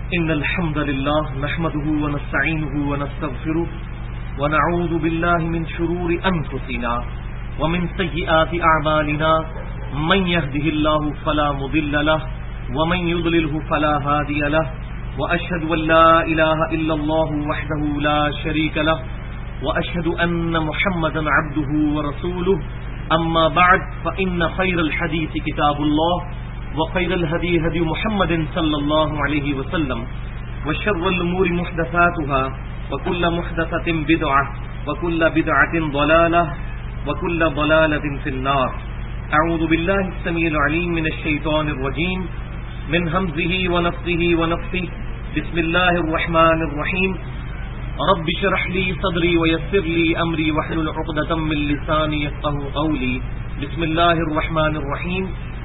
إن الحمد لله نحمده ونستعينه ونستغفره ونعوذ بالله من شرور أنفسنا ومن سيئات أعمالنا من يهده الله فلا مضل له ومن يضلله فلا هادي له وأشهد أن لا إله إلا الله وحده لا شريك له وأشهد أن محمدا عبده ورسوله أما بعد فإن خير الحديث كتاب الله وخير الهدي هدي محمد صلى الله عليه وسلم وشر الأمور محدثاتها وكل محدثة بدعة وكل بدعة ضلالة وكل ضلالة في النار. أعوذ بالله السميع العليم من الشيطان الرجيم من همزه ونفثه ونفثه. بسم الله الرحمن الرحيم. رب اشرح لي صدري ويسر لي أمري واحلل عقدة من لساني يفقهوا قولي. بسم الله الرحمن الرحيم.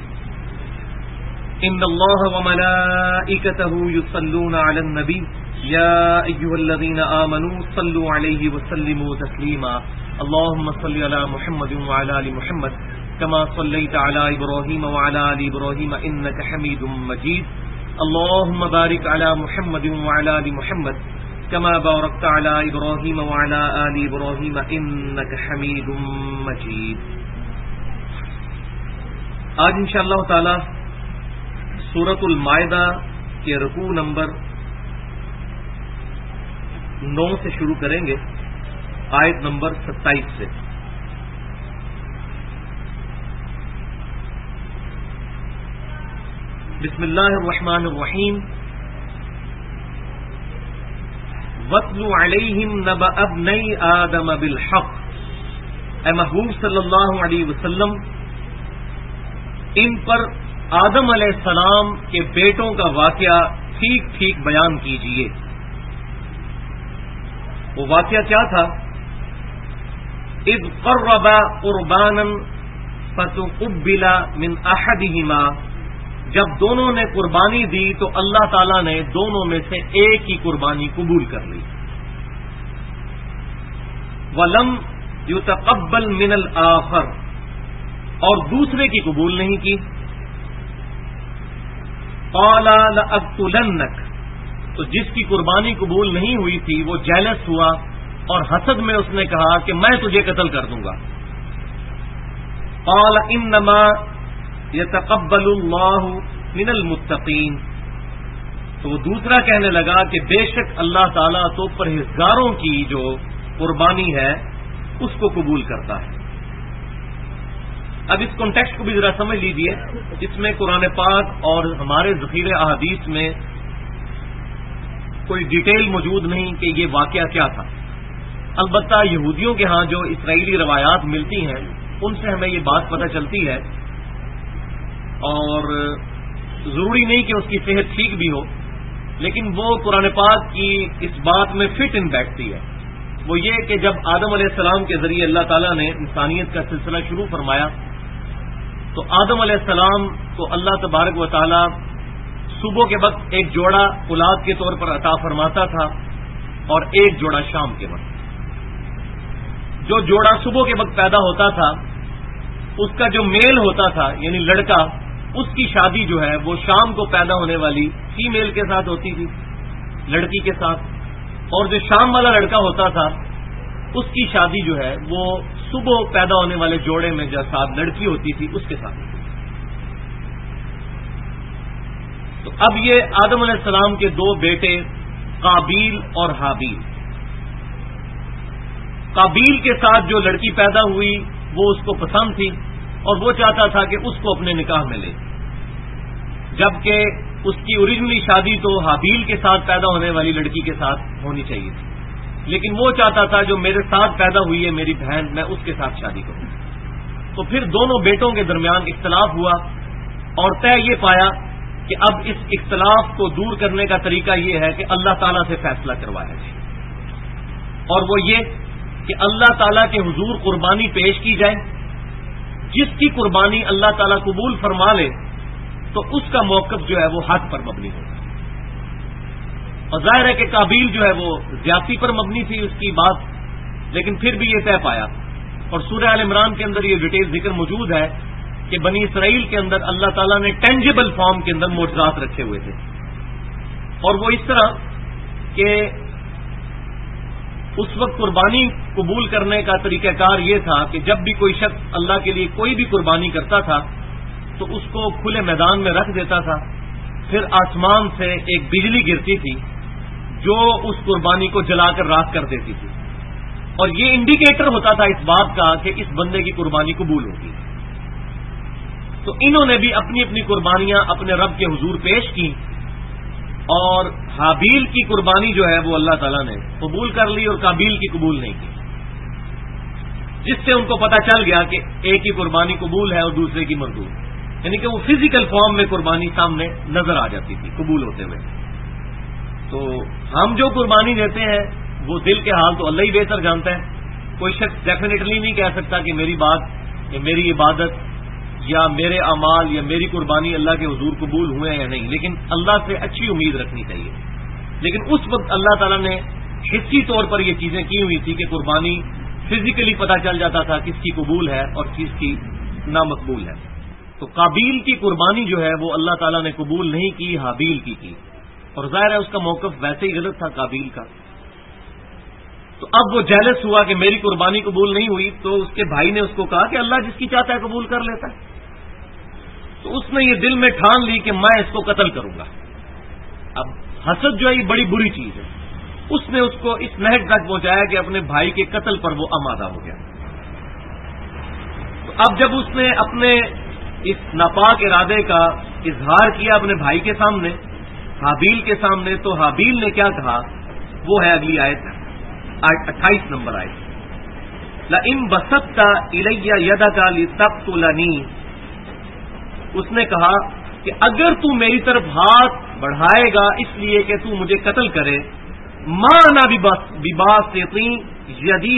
إن الله وملائكته يصلون على النبي يا أيها الذين آمنوا صلوا عليه وسلموا تسليما. اللهم صل على محمد وعلى آل محمد كما صليت على إبراهيم وعلى آل إبراهيم إنك حميد مجيد. اللهم بارك على محمد وعلى آل محمد كما باركت على إبراهيم وعلى آل إبراهيم إنك حميد مجيد. آج انشاءاللہ تعالی سورۃ المائدہ کے رکوع نمبر 9 سے شروع کریں گے، آیت نمبر 27 سے. بسم اللہ الرحمن الرحیم. وَاتْلُ عَلَيْهِمْ نَبَأَ ابْنَيْ آدَمَ بِالْحَقِّ. اے محبوب صلی اللہ علیہ وسلم، ان پر آدم علیہ السلام کے بیٹوں کا واقعہ ٹھیک ٹھیک بیان کیجئے. وہ واقعہ کیا تھا؟ اذ قربا قربانا فتقبل من احدہما. جب دونوں نے قربانی دی تو اللہ تعالیٰ نے دونوں میں سے ایک کی قربانی قبول کر لی. وَلَمْ يُتَقَبَّلْ مِنَ الْآخَرِ. اور دوسرے کی قبول نہیں کی. قَالَ لَأَقْتُلَنَّكَ. تو جس کی قربانی قبول نہیں ہوئی تھی وہ جیلس ہوا اور حسد میں اس نے کہا کہ میں تجھے قتل کر دوں گا. قَالَ إِنَّمَا يَتَقَبَّلُ اللَّهُ مِنَ الْمُتَّقِينَ. تو وہ دوسرا کہنے لگا کہ بے شک اللہ تعالیٰ تو پرہیزگاروں کی جو قربانی ہے اس کو قبول کرتا ہے. اب اس کانٹیکسٹ کو بھی ذرا سمجھ لیجئے. اس میں قرآن پاک اور ہمارے ذخیرہ احادیث میں کوئی ڈیٹیل موجود نہیں کہ یہ واقعہ کیا تھا. البتہ یہودیوں کے ہاں جو اسرائیلی روایات ملتی ہیں ان سے ہمیں یہ بات پتہ چلتی ہے، اور ضروری نہیں کہ اس کی صحت ٹھیک بھی ہو، لیکن وہ قرآن پاک کی اس بات میں فٹ ان بیٹھتی ہے. وہ یہ کہ جب آدم علیہ السلام کے ذریعے اللہ تعالیٰ نے انسانیت کا سلسلہ شروع فرمایا تو آدم علیہ السلام کو اللہ تبارک و تعالی صبح کے وقت ایک جوڑا اولاد کے طور پر عطا فرماتا تھا اور ایک جوڑا شام کے وقت. جو جوڑا صبح کے وقت پیدا ہوتا تھا اس کا جو میل ہوتا تھا یعنی لڑکا، اس کی شادی جو ہے وہ شام کو پیدا ہونے والی فیمیل کے ساتھ ہوتی تھی، لڑکی کے ساتھ. اور جو شام والا لڑکا ہوتا تھا اس کی شادی جو ہے وہ صبح پیدا ہونے والے جوڑے میں جو ساتھ لڑکی ہوتی تھی اس کے ساتھ. تو اب یہ آدم علیہ السلام کے دو بیٹے قابیل اور حابیل. قابیل کے ساتھ جو لڑکی پیدا ہوئی وہ اس کو پسند تھی اور وہ چاہتا تھا کہ اس کو اپنے نکاح میں لے، جبکہ اس کی اوریجنلی شادی تو حابیل کے ساتھ پیدا ہونے والی لڑکی کے ساتھ ہونی چاہیے تھی، لیکن وہ چاہتا تھا جو میرے ساتھ پیدا ہوئی ہے میری بہن، میں اس کے ساتھ شادی کروں. تو پھر دونوں بیٹوں کے درمیان اختلاف ہوا اور طے یہ پایا کہ اب اس اختلاف کو دور کرنے کا طریقہ یہ ہے کہ اللہ تعالیٰ سے فیصلہ کروایا جائے، اور وہ یہ کہ اللہ تعالیٰ کے حضور قربانی پیش کی جائے. جس کی قربانی اللہ تعالیٰ قبول فرما لے تو اس کا موقف جو ہے وہ حق پر مبنی ہوگا. اور ظاہر ہے کہ قابیل جو ہے وہ زیادتی پر مبنی تھی اس کی بات، لیکن پھر بھی یہ طے پایا. اور سورہ آل عمران کے اندر یہ ڈیٹیل ذکر موجود ہے کہ بنی اسرائیل کے اندر اللہ تعالیٰ نے ٹینجیبل فارم کے اندر معجزات رکھے ہوئے تھے اور وہ اس طرح کہ اس وقت قربانی قبول کرنے کا طریقہ کار یہ تھا کہ جب بھی کوئی شخص اللہ کے لیے کوئی بھی قربانی کرتا تھا تو اس کو کھلے میدان میں رکھ دیتا تھا، پھر آسمان سے ایک بجلی گرتی تھی جو اس قربانی کو جلا کر راکھ کر دیتی تھی، اور یہ انڈیکیٹر ہوتا تھا اس بات کا کہ اس بندے کی قربانی قبول ہوگی۔ تو انہوں نے بھی اپنی اپنی قربانیاں اپنے رب کے حضور پیش کی، اور حابیل کی قربانی جو ہے وہ اللہ تعالیٰ نے قبول کر لی اور قابیل کی قبول نہیں کی، جس سے ان کو پتہ چل گیا کہ ایک کی قربانی قبول ہے اور دوسرے کی مردود، یعنی کہ وہ فزیکل فارم میں قربانی سامنے نظر آ جاتی تھی قبول ہوتے ہوئے۔ تو ہم جو قربانی دیتے ہیں وہ دل کے حال تو اللہ ہی بہتر جانتا ہے، کوئی شخص ڈیفینیٹلی نہیں کہہ سکتا کہ میری بات یا میری عبادت یا میرے اعمال یا میری قربانی اللہ کے حضور قبول ہوئے ہیں یا نہیں، لیکن اللہ سے اچھی امید رکھنی چاہیے۔ لیکن اس وقت اللہ تعالیٰ نے حصی طور پر یہ چیزیں کی ہوئی تھی کہ قربانی فزیکلی پتہ چل جاتا تھا کس کی قبول ہے اور کس کی نامقبول ہے۔ تو قابیل کی قربانی جو ہے وہ اللہ تعالیٰ نے قبول نہیں کی، حابیل کی، اور ظاہر ہے اس کا موقف ویسے ہی غلط تھا قابیل کا۔ تو اب وہ جیلس ہوا کہ میری قربانی قبول نہیں ہوئی، تو اس کے بھائی نے اس کو کہا کہ اللہ جس کی چاہتا ہے قبول کر لیتا ہے۔ تو اس نے یہ دل میں ٹھان لی کہ میں اس کو قتل کروں گا۔ اب حسد جو ہے یہ بڑی بری چیز ہے، اس نے اس کو اس نہج تک پہنچایا کہ اپنے بھائی کے قتل پر وہ آمادہ ہو گیا۔ تو اب جب اس نے اپنے اس ناپاک ارادے کا اظہار کیا اپنے بھائی کے سامنے، حابیل کے سامنے، تو حابیل نے کیا کہا وہ ہے اگلی آیت 28 نمبر آیت، لَإِن بَسَطْتَ إِلَيَّ يَدَكَ لِتَقْتُلَنِي، اس نے کہا کہ اگر تو میری طرف ہاتھ بڑھائے گا اس لیے کہ تو مجھے قتل کرے، مَا أَنَا بِبَاسِطٍ يَدِيَ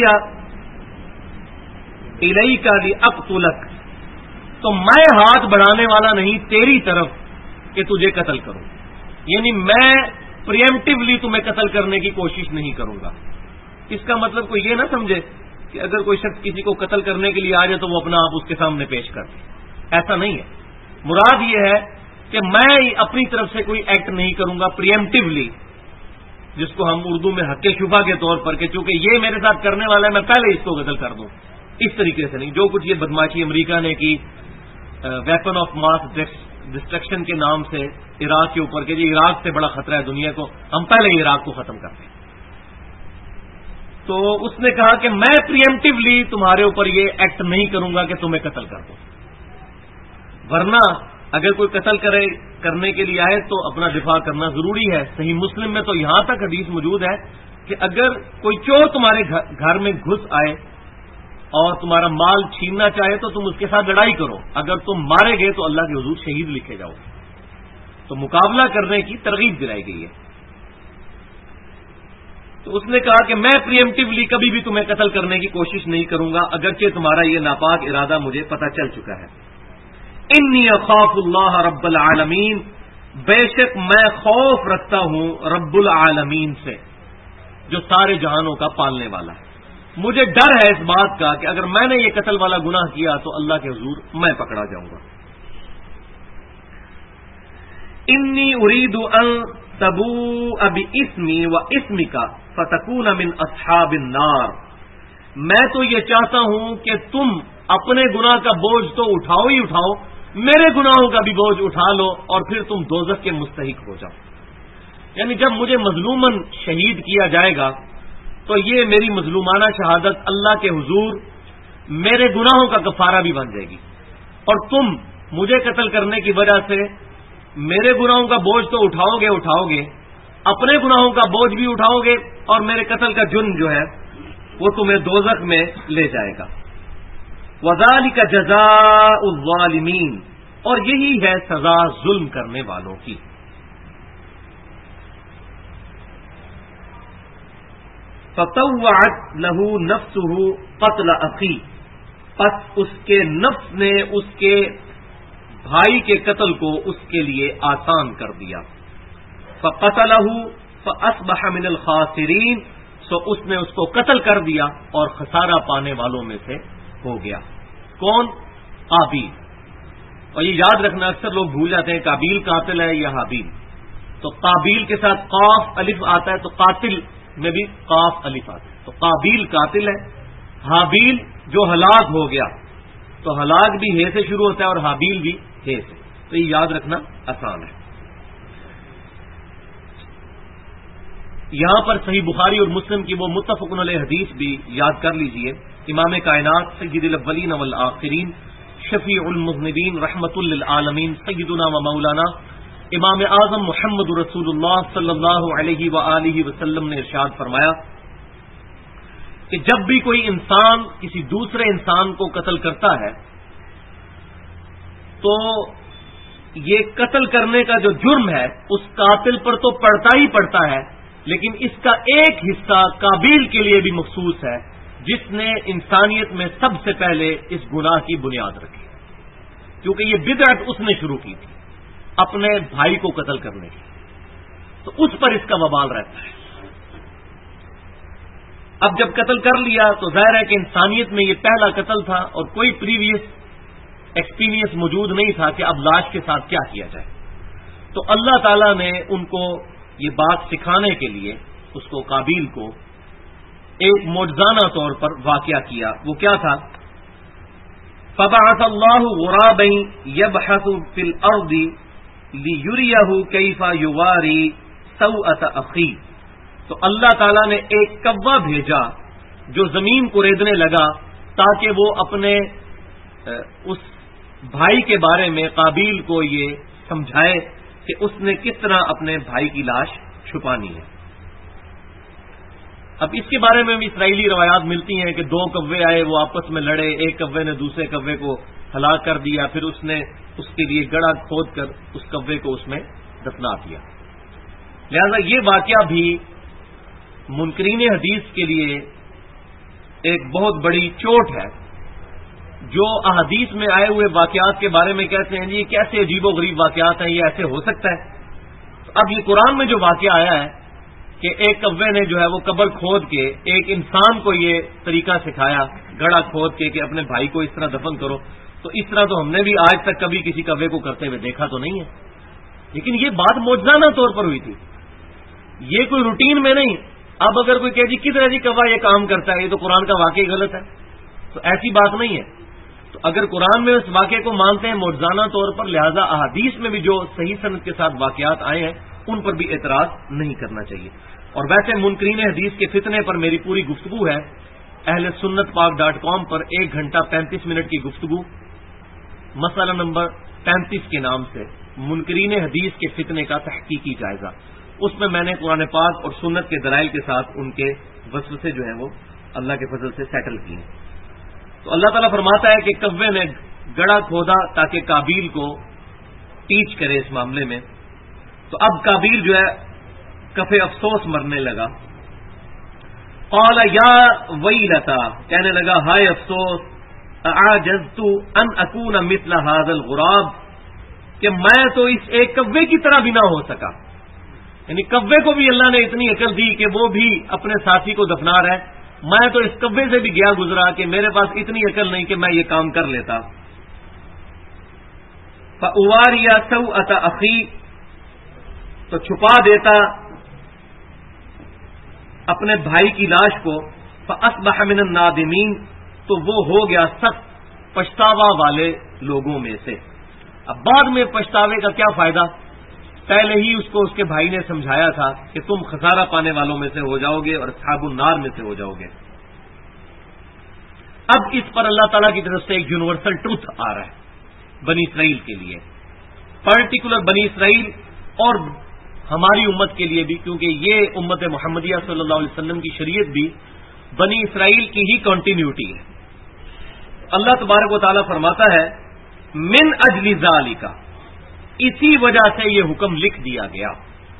إِلَيْكَ لِأَقْتُلَكَ، تو میں ہاتھ بڑھانے والا نہیں تیری طرف کہ تجھے قتل کروں، یعنی میں پریمپٹیولی تمہیں قتل کرنے کی کوشش نہیں کروں گا۔ اس کا مطلب کوئی یہ نہ سمجھے کہ اگر کوئی شخص کسی کو قتل کرنے کے لیے آ جائے تو وہ اپنا آپ اس کے سامنے پیش کر دے، ایسا نہیں ہے۔ مراد یہ ہے کہ میں اپنی طرف سے کوئی ایکٹ نہیں کروں گا پریمپٹیولی، جس کو ہم اردو میں حق شبہ کے طور پر کہ چونکہ یہ میرے ساتھ کرنے والا ہے میں پہلے اس کو قتل کر دوں، اس طریقے سے نہیں۔ جو کچھ یہ بدماشی امریکہ نے کی ویپن آف ماس ڈسٹرکشن کے نام سے عراق کے اوپر کہ جی عراق سے بڑا خطرہ ہے دنیا کو، ہم پہلے ہی عراق کو ختم کرتے ہیں، تو اس نے کہا کہ میں پریمپٹیولی تمہارے اوپر یہ ایکٹ نہیں کروں گا کہ تمہیں قتل کر دوں، ورنہ اگر کوئی قتل کرنے کے لیے آئے تو اپنا دفاع کرنا ضروری ہے۔ صحیح مسلم میں تو یہاں تک حدیث موجود ہے کہ اگر کوئی چور تمہارے گھر میں گھس آئے اور تمہارا مال چھیننا چاہے تو تم اس کے ساتھ لڑائی کرو، اگر تم مارے گئے تو اللہ کے حضور شہید لکھے جاؤ۔ تو مقابلہ کرنے کی ترغیب دلائی گئی ہے۔ تو اس نے کہا کہ میں پریمپٹیولی کبھی بھی تمہیں قتل کرنے کی کوشش نہیں کروں گا اگرچہ تمہارا یہ ناپاک ارادہ مجھے پتہ چل چکا ہے۔ انی اخاف اللہ رب العالمین، بے شک میں خوف رکھتا ہوں رب العالمین سے جو سارے جہانوں کا پالنے والا ہے، مجھے ڈر ہے اس بات کا کہ اگر میں نے یہ قتل والا گناہ کیا تو اللہ کے حضور میں پکڑا جاؤں گا۔ انی اريد ان تبوء باسمی واسمک فتکون من اصحاب النار، میں تو یہ چاہتا ہوں کہ تم اپنے گناہ کا بوجھ تو اٹھاؤ ہی اٹھاؤ، میرے گناہوں کا بھی بوجھ اٹھا لو اور پھر تم دوزخ کے مستحق ہو جاؤ۔ یعنی جب مجھے مظلوماً شہید کیا جائے گا تو یہ میری مظلومانہ شہادت اللہ کے حضور میرے گناہوں کا کفارہ بھی بن جائے گی، اور تم مجھے قتل کرنے کی وجہ سے میرے گناہوں کا بوجھ تو اٹھاؤ گے، اپنے گناہوں کا بوجھ بھی اٹھاؤ گے، اور میرے قتل کا جرم جو ہے وہ تمہیں دوزخ میں لے جائے گا۔ وَذَلِكَ جَزَاءُ الظَّالِمِينَ، اور یہی ہے سزا ظلم کرنے والوں کی۔ فَطَوَّعَتْ لَهُ نَفْسُهُ قَتْلَ أَخِيهِ، پس اس کے نفس نے اس کے بھائی کے قتل کو اس کے لیے آسان کر دیا۔ فَقَتَلَهُ فَأَصْبَحَ مِنَ الْخَاسِرِينَ، سو اس نے اس کو قتل کر دیا اور خسارہ پانے والوں میں سے ہو گیا۔ کون؟ قابیل۔ اور یہ یاد رکھنا اکثر لوگ بھول جاتے ہیں قابیل قاتل ہے یا حابیل، تو قابیل کے ساتھ قاف الف آتا ہے، تو قاتل میں بھی قاف الف آتا ہے، تو قابیل قاتل ہے، حابیل جو ہلاک ہو گیا، تو ہلاک بھی ہے سے شروع ہوتا ہے اور حابیل بھی ہے سے، تو یہ یاد رکھنا آسان ہے۔ یہاں پر صحیح بخاری اور مسلم کی وہ متفق علیہ حدیث بھی یاد کر لیجئے۔ امام کائنات سید الاولین والآخرین شفیع المذنبین رحمت للعالمین سیدنا و مولانا امام اعظم محمد رسول اللہ صلی اللہ علیہ وآلہ وسلم نے ارشاد فرمایا کہ جب بھی کوئی انسان کسی دوسرے انسان کو قتل کرتا ہے تو یہ قتل کرنے کا جو جرم ہے اس قاتل پر تو پڑتا ہی پڑتا ہے، لیکن اس کا ایک حصہ قابیل کے لیے بھی مخصوص ہے جس نے انسانیت میں سب سے پہلے اس گناہ کی بنیاد رکھی، کیونکہ یہ بدعت اس نے شروع کی تھی اپنے بھائی کو قتل کرنے کی، تو اس پر اس کا وبال رہتا ہے۔ اب جب قتل کر لیا تو ظاہر ہے کہ انسانیت میں یہ پہلا قتل تھا اور کوئی پریویس ایکسپیرینس موجود نہیں تھا کہ اب لاش کے ساتھ کیا کیا جائے، تو اللہ تعالی نے ان کو یہ بات سکھانے کے لیے اس کو قابیل کو ایک معجزانہ طور پر واقعہ کیا۔ وہ کیا تھا؟ فبعث اللہ غرابا یبحث فی الارض لیریہ کیف یواری سوءۃ اخیہ، تو اللہ تعالیٰ نے ایک کوا بھیجا جو زمین کو ریدنے لگا تاکہ وہ اپنے اس بھائی کے بارے میں قابیل کو یہ سمجھائے کہ اس نے کس طرح اپنے بھائی کی لاش چھپانی ہے۔ اب اس کے بارے میں بھی اسرائیلی روایات ملتی ہیں کہ دو کوے آئے، وہ آپس میں لڑے، ایک کوے نے دوسرے کوے کو ہلاک کر دیا، پھر اس نے اس کے لیے گڑھا کھود کر اس کوے کو اس میں دفنا دیا۔ لہذا یہ واقعہ بھی منکرین حدیث کے لیے ایک بہت بڑی چوٹ ہے، جو احادیث میں آئے ہوئے واقعات کے بارے میں کہتے ہیں جی کیسے عجیب و غریب واقعات ہیں، یہ ایسے ہو سکتا ہے۔ تو اب یہ قرآن میں جو واقعہ آیا ہے کہ ایک کوے نے جو ہے وہ قبر کھود کے ایک انسان کو یہ طریقہ سکھایا گڑھا کھود کے کہ اپنے بھائی کو اس طرح دفن کرو، تو اس طرح تو ہم نے بھی آج تک کبھی کسی کوے کو کرتے ہوئے دیکھا تو نہیں ہے، لیکن یہ بات معجزانہ طور پر ہوئی تھی، یہ کوئی روٹین میں نہیں۔ اب اگر کوئی کہ جی کدھر جی کوا یہ کام کرتا ہے، یہ تو قرآن کا واقعی غلط ہے، تو ایسی بات نہیں ہے۔ تو اگر قرآن میں اس واقعے کو مانتے ہیں معجزانہ طور پر، لہذا احادیث میں بھی جو صحیح سند کے ساتھ واقعات آئے ہیں ان پر بھی اعتراض نہیں کرنا چاہیے۔ اور ویسے منکرین حدیث کے فتنے پر میری پوری گفتگو ہے اہل سنت پاک.com پر 1 گھنٹہ 35 منٹ کی گفتگو، مسئلہ نمبر 35 کے نام سے منکرین حدیث کے فتنے کا تحقیقی جائزہ، اس میں میں نے قرآن پاک اور سنت کے دلائل کے ساتھ ان کے وسوسے جو ہیں وہ اللہ کے فضل سے سیٹل کیے۔ تو اللہ تعالیٰ فرماتا ہے کہ کوے نے گڑھا کھودا تاکہ قابیل کو ٹیچ کرے اس معاملے میں، تو اب قابیل جو ہے کفے افسوس مرنے لگا، قال یا ویلتا، کہنے لگا ہائے افسوس، اعجزت ان اکون مثل هذا الغراب، کہ میں تو اس ایک کوے کی طرح بھی نہ ہو سکا، یعنی کوے کو بھی اللہ نے اتنی عقل دی کہ وہ بھی اپنے ساتھی کو دفنا رہا ہے، میں تو اس کوے سے بھی گیا گزرا کہ میرے پاس اتنی عقل نہیں کہ میں یہ کام کر لیتا۔ فأواری سوءۃ اخی، تو چھپا دیتا اپنے بھائی کی لاش کو، فاصبح من النادمین، تو وہ ہو گیا سخت پچھتاوا والے لوگوں میں سے۔ اب بعد میں پچھتاوے کا کیا فائدہ، پہلے ہی اس کو اس کے بھائی نے سمجھایا تھا کہ تم خسارہ پانے والوں میں سے ہو جاؤ گے اور اصحاب النار میں سے ہو جاؤ گے۔ اب اس پر اللہ تعالیٰ کی طرف سے ایک یونیورسل ٹروتھ آ رہا ہے بنی اسرائیل کے لیے، پرٹیکولر بنی اسرائیل اور ہماری امت کے لیے بھی، کیونکہ یہ امت محمدیہ صلی اللہ علیہ وسلم کی شریعت بھی بنی اسرائیل کی ہی کنٹینیوٹی ہے۔ اللہ تبارک و تعالیٰ فرماتا ہے من اجل ذالک، اسی وجہ سے یہ حکم لکھ دیا گیا،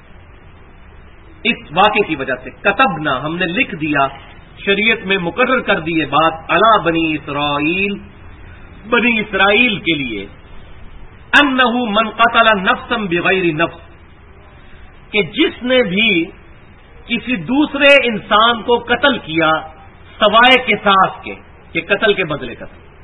اس واقعے کی وجہ سے، کتبنا، ہم نے لکھ دیا، شریعت میں مقرر کر دیے بات، علی بنی اسرائیل، بنی اسرائیل کے لیے، انہ من قتل نفسا بغیر نفس، کہ جس نے بھی کسی دوسرے انسان کو قتل کیا سوائے قصاص کے، کہ قتل کے بدلے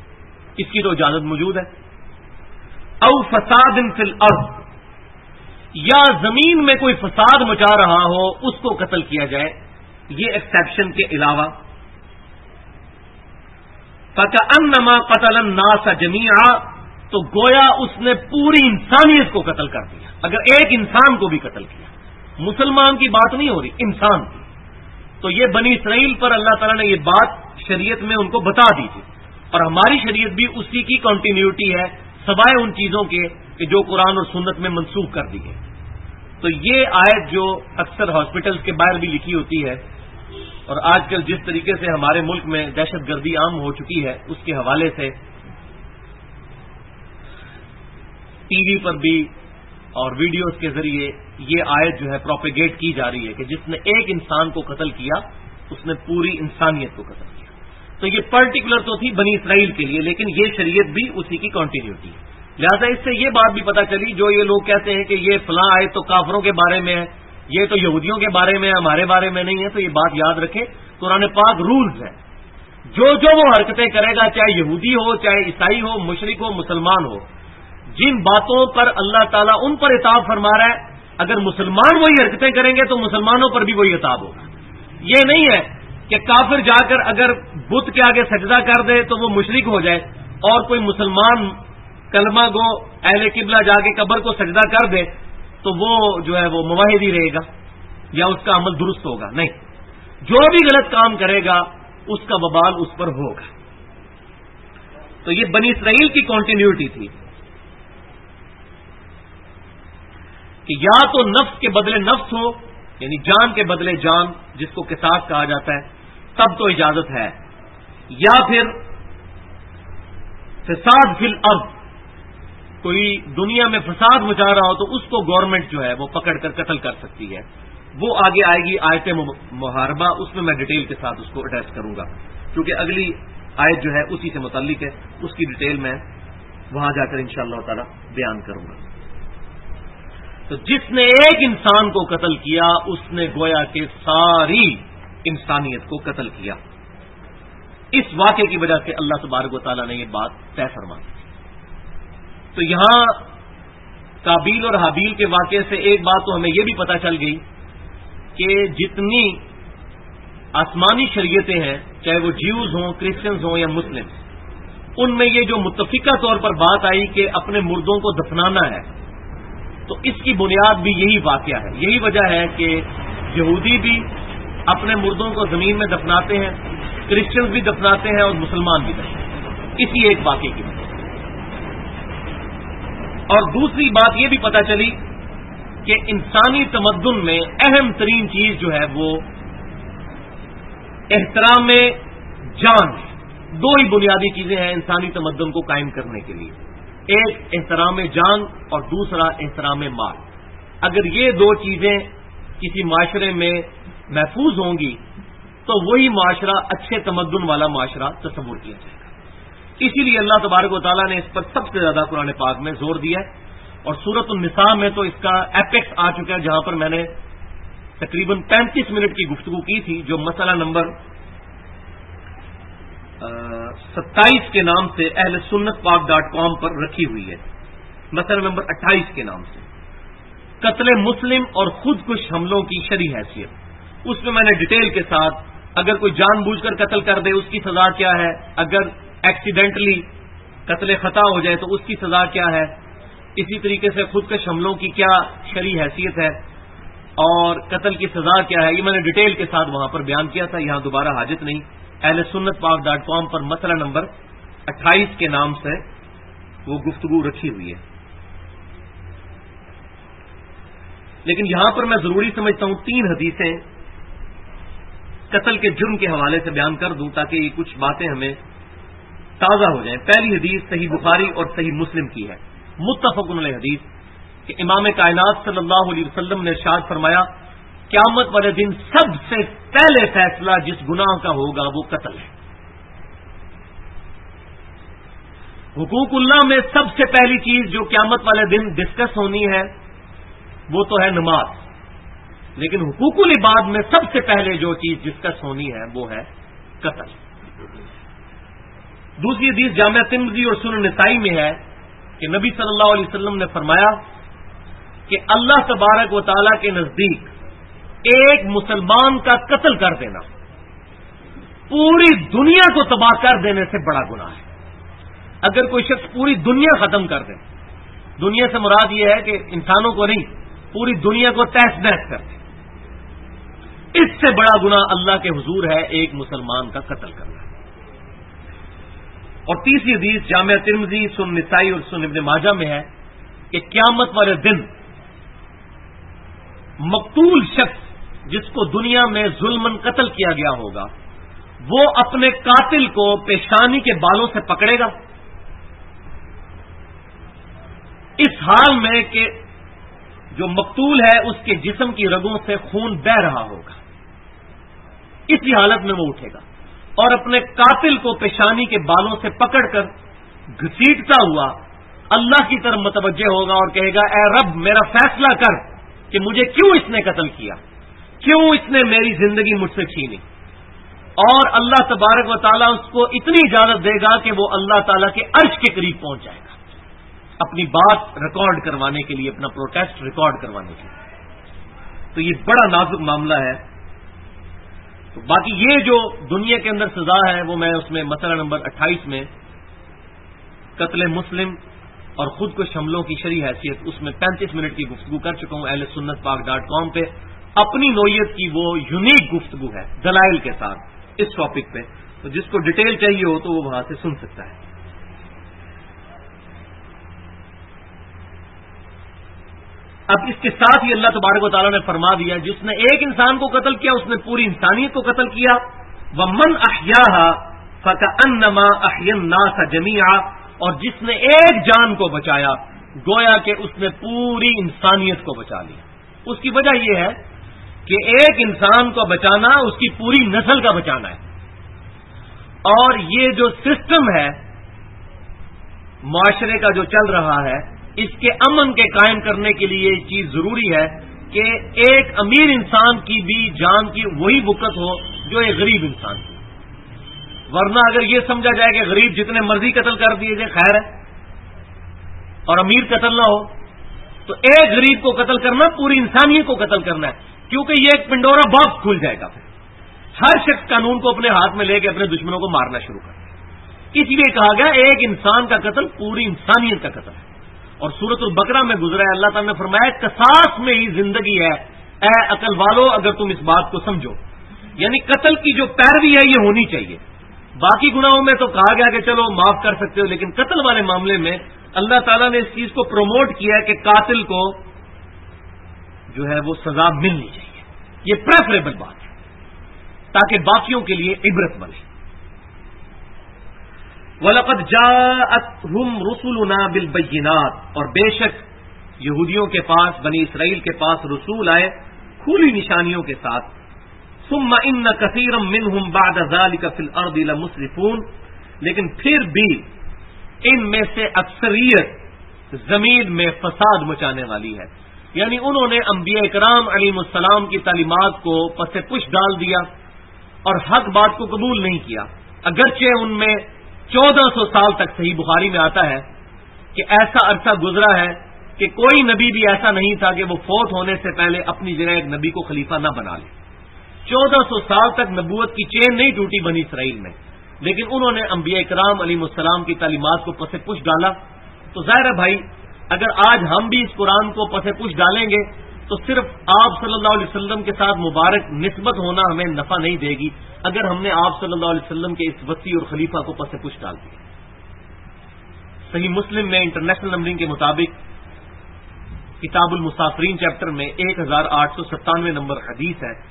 قتل، اس کی تو اجازت موجود ہے، او فساد فی الارض، یا زمین میں کوئی فساد مچا رہا ہو اس کو قتل کیا جائے، یہ ایکسیپشن کے علاوہ فَكَأَنَّمَا قَتَلَ النَّاسَ جَمِيعًا، تو گویا اس نے پوری انسانیت کو قتل کر دیا۔ اگر ایک انسان کو بھی قتل کیا، مسلمان کی بات نہیں ہو رہی، انسان کی، تو یہ بنی اسرائیل پر اللہ تعالیٰ نے یہ بات شریعت میں ان کو بتا دی تھی، اور ہماری شریعت بھی اسی کی کنٹینیوٹی ہے، سوائے ان چیزوں کے کہ جو قرآن اور سنت میں منسوخ کر دی ہے۔ تو یہ آیت جو اکثر ہاسپٹلز کے باہر بھی لکھی ہوتی ہے، اور آج کل جس طریقے سے ہمارے ملک میں دہشت گردی عام ہو چکی ہے، اس کے حوالے سے ٹی وی پر بھی اور ویڈیوز کے ذریعے یہ آیت جو ہے پروپیگیٹ کی جا رہی ہے کہ جس نے ایک انسان کو قتل کیا اس نے پوری انسانیت کو قتل کیا۔ تو یہ پرٹیکولر تو تھی بنی اسرائیل کے لیے، لیکن یہ شریعت بھی اسی کی کنٹینیوٹی ہے۔ لہذا اس سے یہ بات بھی پتہ چلی، جو یہ لوگ کہتے ہیں کہ یہ فلاں آیت تو کافروں کے بارے میں ہے، یہ تو یہودیوں کے بارے میں ہے، ہمارے بارے میں نہیں ہے، تو یہ بات یاد رکھیں، قرآن پاک رولز ہے، جو وہ حرکتیں کرے گا، چاہے یہودی ہو، چاہے عیسائی ہو، مشرک ہو، مسلمان ہو، جن باتوں پر اللہ تعالیٰ ان پر عتاب فرما رہا ہے، اگر مسلمان وہی حرکتیں کریں گے تو مسلمانوں پر بھی وہی عتاب ہوگا۔ یہ نہیں ہے کہ کافر جا کر اگر بت کے آگے سجدہ کر دے تو وہ مشرک ہو جائے، اور کوئی مسلمان کلمہ گو اہل قبلہ جا کے قبر کو سجدہ کر دے تو وہ جو ہے وہ موحد ہی رہے گا یا اس کا عمل درست ہوگا، نہیں، جو بھی غلط کام کرے گا اس کا وبال اس پر ہوگا۔ تو یہ بنی اسرائیل کی کنٹینیوٹی تھی کہ یا تو نفس کے بدلے نفس ہو، یعنی جان کے بدلے جان، جس کو قصاص کہا جاتا ہے، تب تو اجازت ہے، یا پھر فساد فی الارض، کوئی دنیا میں فساد مچا رہا ہو تو اس کو گورنمنٹ جو ہے وہ پکڑ کر قتل کر سکتی ہے۔ وہ آگے آئے گی آیت محاربہ، اس میں ڈیٹیل کے ساتھ اس کو اٹیچ کروں گا، کیونکہ اگلی آیت جو ہے اسی سے متعلق ہے، اس کی ڈیٹیل میں وہاں جا کر انشاءاللہ تعالی بیان کروں گا۔ تو جس نے ایک انسان کو قتل کیا اس نے گویا کہ ساری انسانیت کو قتل کیا۔ اس واقعے کی وجہ سے اللہ تبارک و تعالیٰ نے یہ بات طے فرما دی۔ تو یہاں قابیل اور حابیل کے واقعے سے ایک بات تو ہمیں یہ بھی پتہ چل گئی کہ جتنی آسمانی شریعتیں ہیں، چاہے وہ جیوز ہوں، کرسچنز ہوں یا مسلم، ان میں یہ جو متفقہ طور پر بات آئی کہ اپنے مردوں کو دفنانا ہے، تو اس کی بنیاد بھی یہی واقعہ ہے، یہی وجہ ہے کہ یہودی بھی اپنے مردوں کو زمین میں دفناتے ہیں، کرسچنز بھی دفناتے ہیں اور مسلمان بھی دفناتے ہیں، اسی ایک واقعے کی وجہ۔ اور دوسری بات یہ بھی پتہ چلی کہ انسانی تمدن میں اہم ترین چیز جو ہے وہ احترام جان ہے۔ دو ہی بنیادی چیزیں ہیں انسانی تمدن کو قائم کرنے کے لیے، ایک احترام جان اور دوسرا احترام مال۔ اگر یہ دو چیزیں کسی معاشرے میں محفوظ ہوں گی تو وہی معاشرہ اچھے تمدن والا معاشرہ تصور کیا جائے گا۔ اسی لیے اللہ تبارک و تعالیٰ نے اس پر سب سے زیادہ قرآن پاک میں زور دیا ہے، اور سورۃ النساء میں تو اس کا ایپیکس آ چکا ہے، جہاں پر میں نے تقریباً 35 منٹ کی گفتگو کی تھی، جو مسئلہ نمبر 27 کے نام سے اہل سنت پاک.com پر رکھی ہوئی ہے، مسئلہ نمبر 28 کے نام سے قتل مسلم اور خودکش حملوں کی شرعی حیثیت۔ اس میں نے ڈیٹیل کے ساتھ اگر کوئی جان بوجھ کر قتل کر دے اس کی سزا کیا ہے، اگر ایکسیڈنٹلی قتل خطا ہو جائے تو اس کی سزا کیا ہے، اسی طریقے سے خودکش حملوں کی کیا شرعی حیثیت ہے اور قتل کی سزا کیا ہے، یہ میں نے ڈیٹیل کے ساتھ وہاں پر بیان کیا تھا، یہاں دوبارہ حاجت نہیں۔ اہل سنت پاک.com پر مسئلہ نمبر 28 کے نام سے وہ گفتگو رکھی ہوئی ہے۔ لیکن یہاں پر میں ضروری سمجھتا ہوں 3 حدیثیں قتل کے جرم کے حوالے سے بیان کر دوں تاکہ یہ کچھ باتیں ہمیں تازہ ہو جائیں۔ پہلی حدیث صحیح بخاری اور صحیح مسلم کی ہے، متفق علیہ حدیث، کہ امام کائنات صلی اللہ علیہ وسلم نے ارشاد فرمایا، قیامت والے دن سب سے پہلے فیصلہ جس گناہ کا ہوگا وہ قتل ہے۔ حقوق اللہ میں سب سے پہلی چیز جو قیامت والے دن ڈسکس ہونی ہے وہ تو ہے نماز، لیکن حقوق العباد میں سب سے پہلے جو چیز ڈسکس ہونی ہے وہ ہے قتل۔ دوسری حدیث جامع ترمذی اور سنن نسائی میں ہے کہ نبی صلی اللہ علیہ وسلم نے فرمایا، کہ اللہ تبارک و تعالیٰ کے نزدیک ایک مسلمان کا قتل کر دینا پوری دنیا کو تباہ کر دینے سے بڑا گناہ ہے۔ اگر کوئی شخص پوری دنیا ختم کر دے، دنیا سے مراد یہ ہے کہ انسانوں کو نہیں، پوری دنیا کو تہس نہس کر دے، اس سے بڑا گناہ اللہ کے حضور ہے ایک مسلمان کا قتل کرنا۔ اور تیسری حدیث جامع ترمذی، سنن نسائی اور سنن ابن ماجہ میں ہے کہ قیامت والے دن مقتول شخص جس کو دنیا میں ظلماً قتل کیا گیا ہوگا وہ اپنے قاتل کو پیشانی کے بالوں سے پکڑے گا، اس حال میں کہ جو مقتول ہے اس کے جسم کی رگوں سے خون بہہ رہا ہوگا، اسی حالت میں وہ اٹھے گا اور اپنے قاتل کو پیشانی کے بالوں سے پکڑ کر گھسیٹتا ہوا اللہ کی طرف متوجہ ہوگا اور کہے گا اے رب میرا فیصلہ کر کہ مجھے کیوں اس نے قتل کیا، کیوں اس نے میری زندگی مجھ سے چھینی۔ اور اللہ تبارک و تعالیٰ اس کو اتنی اجازت دے گا کہ وہ اللہ تعالیٰ کے عرش کے قریب پہنچ جائے گا اپنی بات ریکارڈ کروانے کے لیے، اپنا پروٹیسٹ ریکارڈ کروانے کے لیے۔ تو یہ بڑا نازک معاملہ ہے۔ تو باقی یہ جو دنیا کے اندر سزا ہے وہ میں اس میں مسئلہ نمبر 28 میں قتل مسلم اور خود کو حملوں کی شرعی حیثیت اس میں 35 منٹ کی گفتگو کر چکا ہوں اہل سنت پاک.com پہ، اپنی نوعیت کی وہ یونیک گفتگو ہے دلائل کے ساتھ اس ٹاپک پہ، تو جس کو ڈیٹیل چاہیے ہو تو وہ وہاں سے سن سکتا ہے۔ اب اس کے ساتھ ہی اللہ تبارک و تعالیٰ نے فرما دیا جس نے ایک انسان کو قتل کیا اس نے پوری انسانیت کو قتل کیا، وَمَنْ أَحْيَاهَا فَكَأَنَّمَا أَحْيَا النَّاسَ جَمِيعًا، اور جس نے ایک جان کو بچایا گویا کہ اس نے پوری انسانیت کو بچا لیا۔ اس کی وجہ یہ ہے کہ ایک انسان کو بچانا اس کی پوری نسل کا بچانا ہے، اور یہ جو سسٹم ہے معاشرے کا جو چل رہا ہے اس کے امن کے قائم کرنے کے لیے یہ چیز ضروری ہے کہ ایک امیر انسان کی بھی جان کی وہی وقت ہو جو ایک غریب انسان کی، ورنہ اگر یہ سمجھا جائے کہ غریب جتنے مرضی قتل کر دیے جائے خیر ہے اور امیر قتل نہ ہو، تو ایک غریب کو قتل کرنا پوری انسانیت کو قتل کرنا ہے، کیونکہ یہ ایک پنڈورا باکس کھل جائے گا، ہر شخص قانون کو اپنے ہاتھ میں لے کے اپنے دشمنوں کو مارنا شروع کر دے۔ اس لیے کہا گیا ایک انسان کا قتل پوری انسانیت کا قتل ہے، اور سورۃ البقرہ میں گزرا ہے اللہ تعالیٰ نے فرمایا قصاص میں ہی زندگی ہے اے عقل والو اگر تم اس بات کو سمجھو، یعنی قتل کی جو پیروی ہے یہ ہونی چاہیے۔ باقی گناہوں میں تو کہا گیا کہ چلو معاف کر سکتے ہو، لیکن قتل والے معاملے میں اللہ تعالیٰ نے اس چیز کو پروموٹ کیا ہے کہ قاتل کو جو ہے وہ سزا ملنی چاہیے، یہ پریفریبل بات ہے تاکہ باقیوں کے لیے عبرت بنے۔ وَلَقَدْ جَاءَتْهُمْ رُسُلُنَا بِالْبَيِّنَاتِ، اور بے شک یہودیوں کے پاس بنی اسرائیل کے پاس رسول آئے کھلی نشانیوں کے ساتھ، ثُمَّ إِنَّ كَثِيرًا مِّنْهُمْ بَعْدَ ذَلِكَ فِي الْأَرْضِ لَمُسْرِفُونَ، لیکن پھر بھی ان میں سے اکثریت زمین میں فساد مچانے والی ہے، یعنی انہوں نے انبیاء کرام علیہ السلام کی تعلیمات کو پس پش ڈال دیا اور حق بات کو قبول نہیں کیا، اگرچہ ان میں 1400 سال تک صحیح بخاری میں آتا ہے کہ ایسا عرصہ گزرا ہے کہ کوئی نبی بھی ایسا نہیں تھا کہ وہ فوت ہونے سے پہلے اپنی جگہ ایک نبی کو خلیفہ نہ بنا لے۔ 1400 سال تک نبوت کی چین نہیں ٹوٹی بنی اسرائیل میں، لیکن انہوں نے انبیاء کرام علیہ السلام کی تعلیمات کو پس پش ڈالا۔ تو ظاہر ہے بھائی اگر آج ہم بھی اس قرآن کو پس پش ڈالیں گے تو صرف آپ صلی اللہ علیہ وسلم کے ساتھ مبارک نسبت ہونا ہمیں نفع نہیں دے گی اگر ہم نے آپ صلی اللہ علیہ وسلم کے اس وصی اور خلیفہ کو پس پش ڈال دیا۔ صحیح مسلم میں انٹرنیشنل نمبرنگ کے مطابق کتاب المسافرین چیپٹر میں 1897 نمبر حدیث ہے۔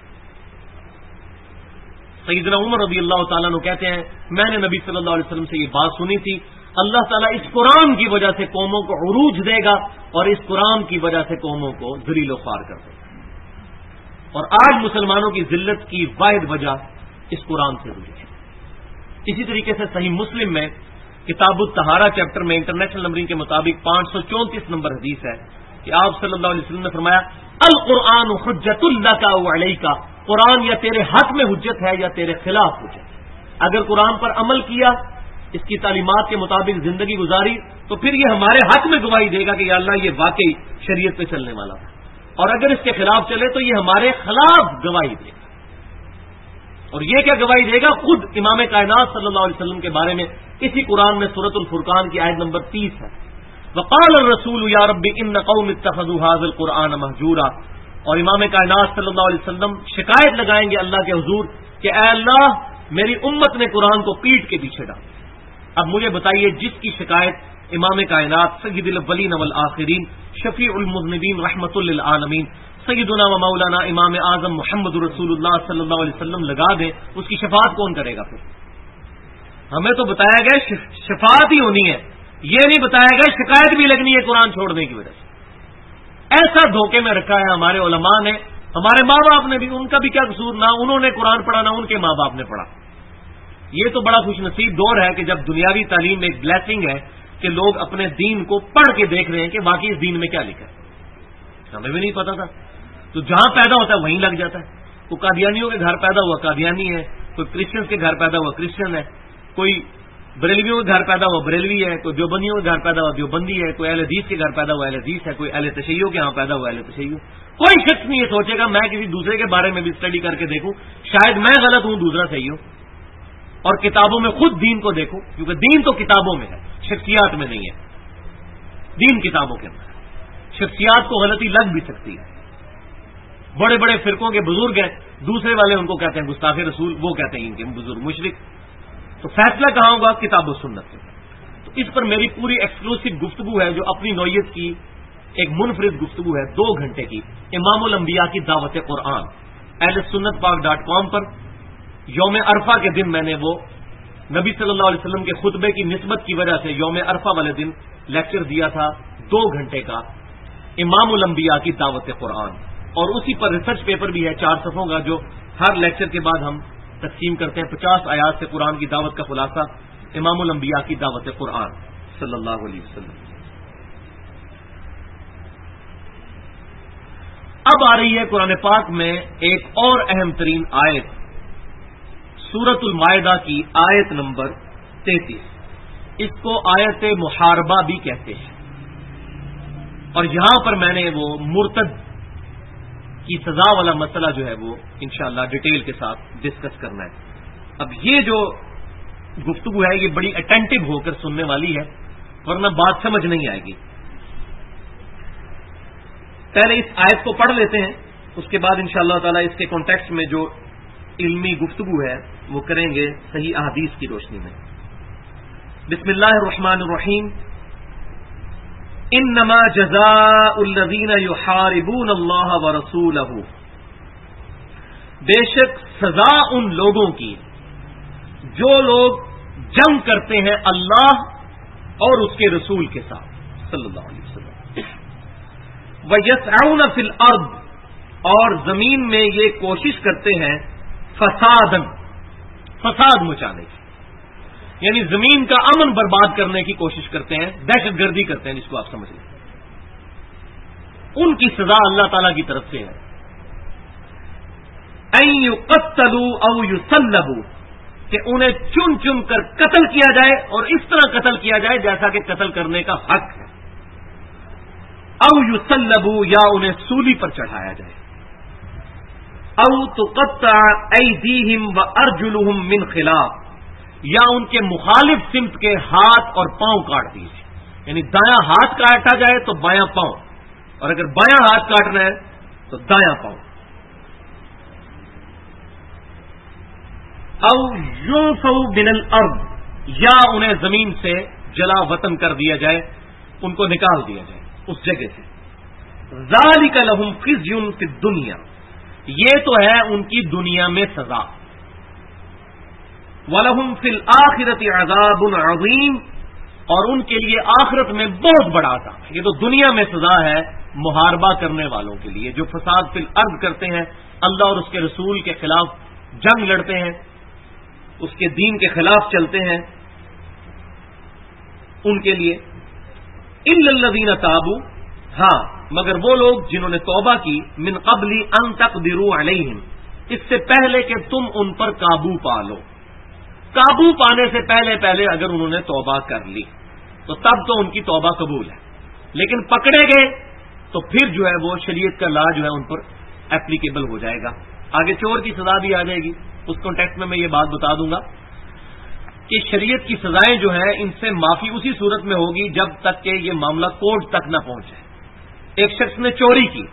سیدنا عمر رضی اللہ تعالیٰ عنہ کہتے ہیں میں نے نبی صلی اللہ علیہ وسلم سے یہ بات سنی تھی، اللہ تعالیٰ اس قرآن کی وجہ سے قوموں کو عروج دے گا اور اس قرآن کی وجہ سے قوموں کو ذلیل و خوار کر دے گا، اور آج مسلمانوں کی ذلت کی واحد وجہ اس قرآن سے ہوئی ہے۔ اسی طریقے سے صحیح مسلم میں کتاب الطہارہ چیپٹر میں انٹرنیشنل نمبرنگ کے مطابق 534 نمبر حدیث ہے کہ آپ صلی اللہ علیہ وسلم نے فرمایا القرآن حجت لک و علیک، قرآن یا تیرے حق میں حجت ہے یا تیرے خلاف حجت ہے۔ اگر قرآن پر عمل کیا اس کی تعلیمات کے مطابق زندگی گزاری تو پھر یہ ہمارے حق میں گواہی دے گا کہ یا اللہ یہ واقعی شریعت پہ چلنے والا تھا، اور اگر اس کے خلاف چلے تو یہ ہمارے خلاف گواہی دے گا۔ اور یہ کیا گواہی دے گا؟ خود امام کائنات صلی اللہ علیہ وسلم کے بارے میں اسی قرآن میں سورۃ الفرقان کی آیت نمبر 30 ہے، وقال الرسول یا رب ان قوم اتخذوا هذا القرآن مہجورا، اور امام کائنات صلی اللہ علیہ وسلم شکایت لگائیں گے اللہ کے حضور کہ اے اللہ میری امت نے قرآن کو پیٹ کے پیچھے ڈالا۔ اب مجھے بتائیے، جس کی شکایت امام کائنات سید الاولین والآخرین شفیع المذنبین رحمۃ للعالمین سیدنا و مولانا امام اعظم محمد رسول اللہ صلی اللہ علیہ وسلم لگا دیں، اس کی شفاعت کون کرے گا؟ پھر ہمیں تو بتایا گیا شفاعت ہی ہونی ہے، یہ نہیں بتایا گیا شکایت بھی لگنی ہے قرآن چھوڑنے کی وجہ سے۔ ایسا دھوکے میں رکھا ہے ہمارے علماء نے، ہمارے ماں باپ نے بھی، ان کا بھی کیا قصور، نہ انہوں نے قرآن پڑھا نہ ان کے ماں باپ نے پڑھا۔ یہ تو بڑا خوش نصیب دور ہے کہ جب دنیاوی تعلیم ایک بلیسنگ ہے کہ لوگ اپنے دین کو پڑھ کے دیکھ رہے ہیں کہ واقعی اس دین میں کیا لکھا ہے، ہمیں بھی نہیں پتا تھا۔ تو جہاں پیدا ہوتا ہے وہیں لگ جاتا ہے، کوئی قادیانیوں کے گھر پیدا ہوا قادیانی ہے، کوئی کرسچنس کے گھر پیدا ہوا کرسچن ہے، کوئی بریلویوں کے گھر پیدا ہوا بریلوی ہے، کوئی دیوبندیوں کے گھر پیدا ہوا دیوبندی ہے، کوئی اہل حدیث کے گھر پیدا ہوا اہل حدیث ہے، کوئی اہل تشیع کے یہاں پیدا ہوا اہل تشیع۔ کوئی شخص نہیں یہ سوچے گا میں کسی دوسرے کے بارے میں بھی اسٹڈی کر کے دیکھوں، شاید میں غلط ہوں دوسرا صحیح ہو، اور کتابوں میں خود دین کو دیکھو، کیونکہ دین تو کتابوں میں ہے، شخصیات میں نہیں ہے۔ دین کتابوں کے اندر ہے، شخصیات کو غلطی لگ بھی سکتی ہے۔ بڑے بڑے فرقوں کے بزرگ ہیں، دوسرے والے ان کو کہتے ہیں گستاخ رسول، وہ کہتے ہیں ان کے بزرگ مشرک۔ تو فیصلہ کہاں ہوگا؟ کتاب و سنت سے۔ تو اس پر میری پوری ایکسکلوسیو گفتگو ہے جو اپنی نوعیت کی ایک منفرد گفتگو ہے 2 گھنٹے کی، امام الانبیاء کی دعوت قرآن، ahlsunnatpark.com پر یوم عرفہ کے دن میں نے وہ نبی صلی اللہ علیہ وسلم کے خطبے کی نسبت کی وجہ سے یوم عرفہ والے دن لیکچر دیا تھا 2 گھنٹے کا، امام الانبیاء کی دعوت قرآن، اور اسی پر ریسرچ پیپر بھی ہے 4 صفحوں کا جو ہر لیکچر کے بعد ہم تقسیم کرتے ہیں، 50 آیات سے قرآن کی دعوت کا خلاصہ، امام الانبیاء کی دعوت قرآن صلی اللہ علیہ وسلم۔ اب آ رہی ہے قرآن پاک میں ایک اور اہم ترین آیت، سورۃ المائدہ کی آیت نمبر 33، اس کو آیت محاربہ بھی کہتے ہیں، اور یہاں پر میں نے وہ مرتد کی سزا والا مسئلہ جو ہے وہ انشاءاللہ ڈیٹیل کے ساتھ ڈسکس کرنا ہے۔ اب یہ جو گفتگو ہے یہ بڑی اٹینٹو ہو کر سننے والی ہے، ورنہ بات سمجھ نہیں آئے گی۔ پہلے اس آیت کو پڑھ لیتے ہیں، اس کے بعد انشاءاللہ تعالی اس کے کانٹیکسٹ میں جو علمی گفتگو ہے وہ کریں گے صحیح احادیث کی روشنی میں۔ بسم اللہ الرحمن الرحیم، انما جزاء الذین یحاربون اللہ ورسولہ، بے شک سزا ان لوگوں کی جو لوگ جنگ کرتے ہیں اللہ اور اس کے رسول کے ساتھ صلی اللہ علیہ وسلم، وَيَسْعَوْنَ فِي الْأَرْضِ، اور زمین میں یہ کوشش کرتے ہیں فساد مچانے کی، یعنی زمین کا امن برباد کرنے کی کوشش کرتے ہیں، دہشت گردی کرتے ہیں، جس کو آپ سمجھ لیں۔ ان کی سزا اللہ تعالی کی طرف سے ہے، أَن يُقَتَّلُوا أَوْ يُصَلَّبُوا، کہ انہیں چن چن کر قتل کیا جائے اور اس طرح قتل کیا جائے جیسا کہ قتل کرنے کا حق ہے، او یصلبوا، یا انہیں سولی پر چڑھایا جائے، او تقطع ایدیہم وارجلہم من خلاف، یا ان کے مخالف سمت کے ہاتھ اور پاؤں کاٹ دیجیے، یعنی دایاں ہاتھ کاٹا جائے تو بایاں پاؤں، اور اگر بایاں ہاتھ کاٹنا ہے تو دایاں پاؤں، او ينفوا من الارض، یا انہیں زمین سے جلا وطن کر دیا جائے، ان کو نکال دیا جائے اس جگہ سے۔ ذالک لہم خزی فی الدنیا، یہ تو ہے ان کی دنیا میں سزا، وَلَهُمْ فِي الْآخِرَةِ عَذَابٌ عَظِيمٌ، اور ان کے لیے آخرت میں بہت بڑا عذاب ہے۔ یہ تو دنیا میں سزا ہے محاربہ کرنے والوں کے لیے، جو فساد فی الارض کرتے ہیں، اللہ اور اس کے رسول کے خلاف جنگ لڑتے ہیں، اس کے دین کے خلاف چلتے ہیں، ان کے لیے اِلَّا الَّذِينَ تَابُوا، ہاں مگر وہ لوگ جنہوں نے توبہ کی، من قبل ان تقدروا علیہم، اس سے پہلے کہ تم ان پر قابو پا لو، قابو پانے سے پہلے پہلے اگر انہوں نے توبہ کر لی تو تب تو ان کی توبہ قبول ہے، لیکن پکڑے گئے تو پھر جو ہے وہ شریعت کا لا جو ہے ان پر اپلیکیبل ہو جائے گا. آگے چور کی سزا بھی آ جائے گی. اس کانٹیکسٹ میں یہ بات بتا دوں گا کہ شریعت کی سزائیں جو ہیں ان سے معافی اسی صورت میں ہوگی جب تک کہ یہ معاملہ کورٹ تک نہ پہنچے. ایک شخص نے چوری کی،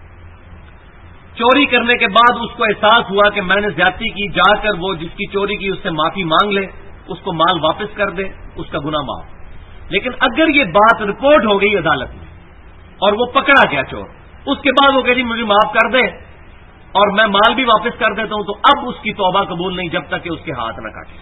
چوری کرنے کے بعد اس کو احساس ہوا کہ میں نے زیادتی کی، جا کر وہ جس کی چوری کی اس سے معافی مانگ لے، اس کو مال واپس کر دے، اس کا گناہ معاف. لیکن اگر یہ بات رپورٹ ہو گئی عدالت میں اور وہ پکڑا گیا چور، اس کے بعد وہ کہ جی مجھے معاف کر دے اور میں مال بھی واپس کر دیتا ہوں، تو اب اس کی توبہ قبول نہیں جب تک کہ اس کے ہاتھ نہ کاٹے.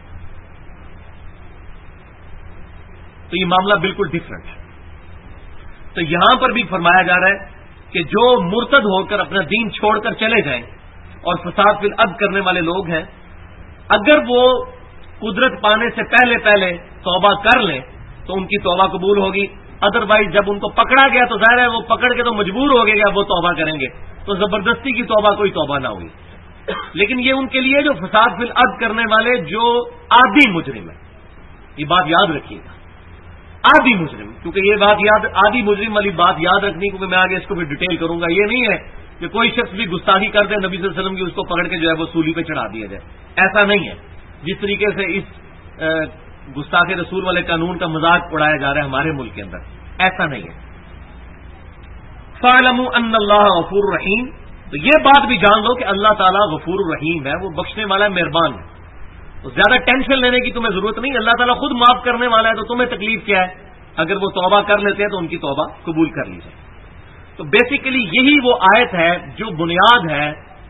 تو یہ معاملہ بالکل ڈفرنٹ ہے. تو یہاں پر بھی فرمایا جا رہا ہے کہ جو مرتد ہو کر اپنا دین چھوڑ کر چلے جائیں اور فساد فی الارض کرنے والے لوگ ہیں، اگر وہ قدرت پانے سے پہلے پہلے توبہ کر لیں تو ان کی توبہ قبول ہوگی. ادروائز جب ان کو پکڑا گیا تو ظاہر ہے وہ پکڑ کے تو مجبور ہو گئے کہ اب وہ توبہ کریں گے، تو زبردستی کی توبہ کوئی توبہ نہ ہوئی. لیکن یہ ان کے لیے جو فساد فی الارض کرنے والے جو عادی مجرم ہیں، یہ بات یاد رکھیے گا، عادی مجرم، کیونکہ یہ بات یاد، عادی مجرم والی بات یاد رکھنی، کیونکہ میں آگے اس کو بھی ڈیٹیل کروں گا. یہ نہیں ہے کہ کوئی شخص بھی گستاخی کر دے نبی صلی اللہ علیہ وسلم کی، اس کو پکڑ کے جو ہے وہ سولی پہ چڑھا دیا جائے. ایسا نہیں ہے. جس طریقے سے اس گستاخ رسول والے قانون کا مذاق اڑایا جا رہا ہے ہمارے ملک کے اندر، ایسا نہیں ہے. فَاعْلَمُوا أَنَّ اللَّهَ غَفُورٌ رَحِيمٌ. تو یہ بات بھی جان لو کہ اللہ تعالیٰ غفور الرحیم ہے، وہ بخشنے والا ہے، مہربان ہے. تو زیادہ ٹینشن لینے کی تمہیں ضرورت نہیں. اللہ تعالیٰ خود معاف کرنے والا ہے، تو تمہیں تکلیف کیا ہے؟ اگر وہ توبہ کر لیتے ہیں تو ان کی توبہ قبول کر لی جائے. تو بیسیکلی یہی وہ آیت ہے جو بنیاد ہے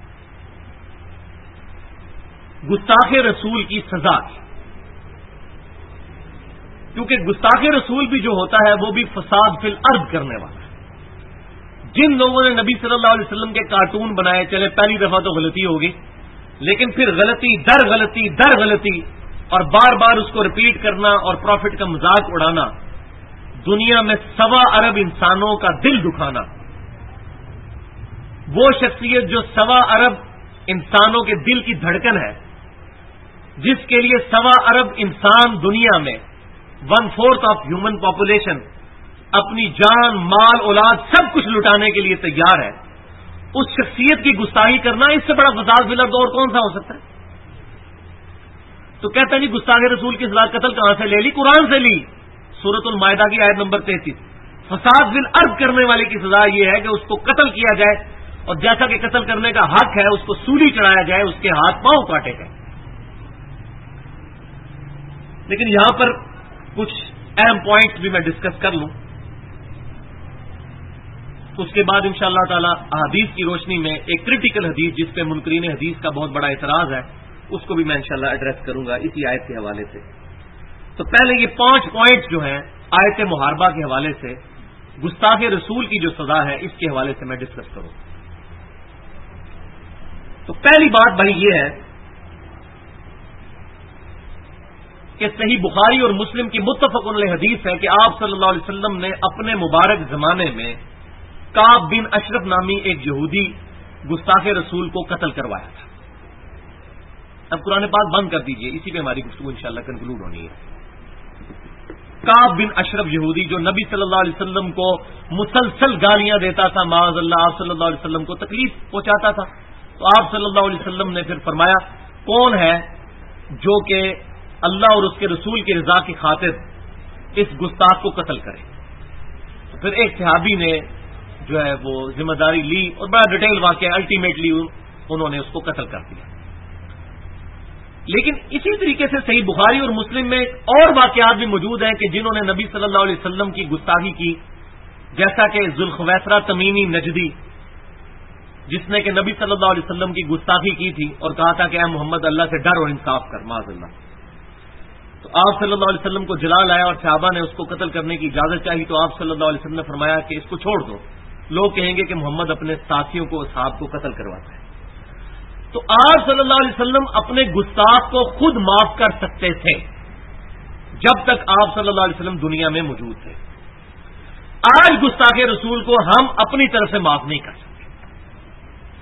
گستاخ رسول کی سزا کی. کیونکہ گستاخ رسول بھی جو ہوتا ہے وہ بھی فساد فی الارض کرنے والا ہے. جن لوگوں نے نبی صلی اللہ علیہ وسلم کے کارٹون بنائے، چلے پہلی دفعہ تو غلطی ہوگی، لیکن پھر غلطی در غلطی در غلطی اور بار بار اس کو ریپیٹ کرنا اور پروفٹ کا مذاق اڑانا، دنیا میں 1.25 ارب انسانوں کا دل دکھانا، وہ شخصیت جو 1.25 ارب انسانوں کے دل کی دھڑکن ہے، جس کے لیے 1.25 ارب انسان دنیا میں 1/4 آف ہیومن پاپولیشن اپنی جان مال اولاد سب کچھ لٹانے کے لیے تیار ہے، اس شخصیت کی گستاخی کرنا اس سے بڑا فساد فی الارض اور کون سا ہو سکتا ہے؟ تو کہتا ہے جی گستاخ رسول کی سزا قتل کہاں سے لے لی؟ قرآن سے لی. سورۃ المائدہ کی آیت نمبر 33. فساد فی الارض کرنے والے کی سزا یہ ہے کہ اس کو قتل کیا جائے، اور جیسا کہ قتل کرنے کا حق ہے اس کو سولی چڑھایا جائے، اس کے ہاتھ پاؤں کاٹے گئے. لیکن یہاں پر کچھ اہم پوائنٹس بھی میں ڈسکس کر لوں، اس کے بعد انشاءاللہ تعالی احادیث کی روشنی میں ایک کریٹیکل حدیث جس پہ منکرین حدیث کا بہت بڑا اعتراض ہے، اس کو بھی میں انشاءاللہ ایڈریس کروں گا اسی آیت کے حوالے سے. تو پہلے یہ 5 پوائنٹس جو ہیں آیت محاربہ کے حوالے سے گستاخ رسول کی جو سزا ہے اس کے حوالے سے میں ڈسکس کروں. تو پہلی بات بھائی یہ ہے کہ صحیح بخاری اور مسلم کی متفق علیہ حدیث ہے کہ آپ صلی اللہ علیہ وسلم نے اپنے مبارک زمانے میں کعب بن اشرف نامی ایک یہودی گستاخ رسول کو قتل کروایا تھا. اب قرآن پاک بند کر دیجئے، اسی پہ ہماری گفتگو انشاءاللہ کنکلوڈ ہونی ہے. کعب بن اشرف یہودی جو نبی صلی اللہ علیہ وسلم کو مسلسل گالیاں دیتا تھا، معاذ اللہ آپ صلی اللہ علیہ وسلم کو تکلیف پہنچاتا تھا. تو آپ صلی اللہ علیہ وسلم نے پھر فرمایا کون ہے جو کہ اللہ اور اس کے رسول کی رضا کی خاطر اس گستاخ کو قتل کرے. تو پھر ایک صحابی نے جو ہے وہ ذمہ داری لی اور بڑا ڈیٹیل واقعہ، الٹیمیٹلی انہوں نے اس کو قتل کر دیا. لیکن اسی طریقے سے صحیح بخاری اور مسلم میں اور واقعات بھی موجود ہیں کہ جنہوں نے نبی صلی اللہ علیہ وسلم کی گستاخی کی، جیسا کہ ذوالخویسرہ تمیمی نجدی جس نے کہ نبی صلی اللہ علیہ وسلم کی گستاخی کی تھی اور کہا تھا کہ اے محمد اللہ سے ڈر اور انصاف کر، معاذ اللہ. تو آپ صلی اللہ علیہ وسلم کو جلا لایا اور صحابہ نے اس کو قتل کرنے کی اجازت چاہی، تو آپ صلی اللہ علیہ وسلم نے فرمایا کہ اس کو چھوڑ دو، لوگ کہیں گے کہ محمد اپنے ساتھیوں کو اصحاب کو قتل کرواتا ہے. تو آپ صلی اللہ علیہ وسلم اپنے گستاخ کو خود معاف کر سکتے تھے جب تک آپ صلی اللہ علیہ وسلم دنیا میں موجود تھے. آج گستاخ رسول کو ہم اپنی طرف سے معاف نہیں کر سکتے.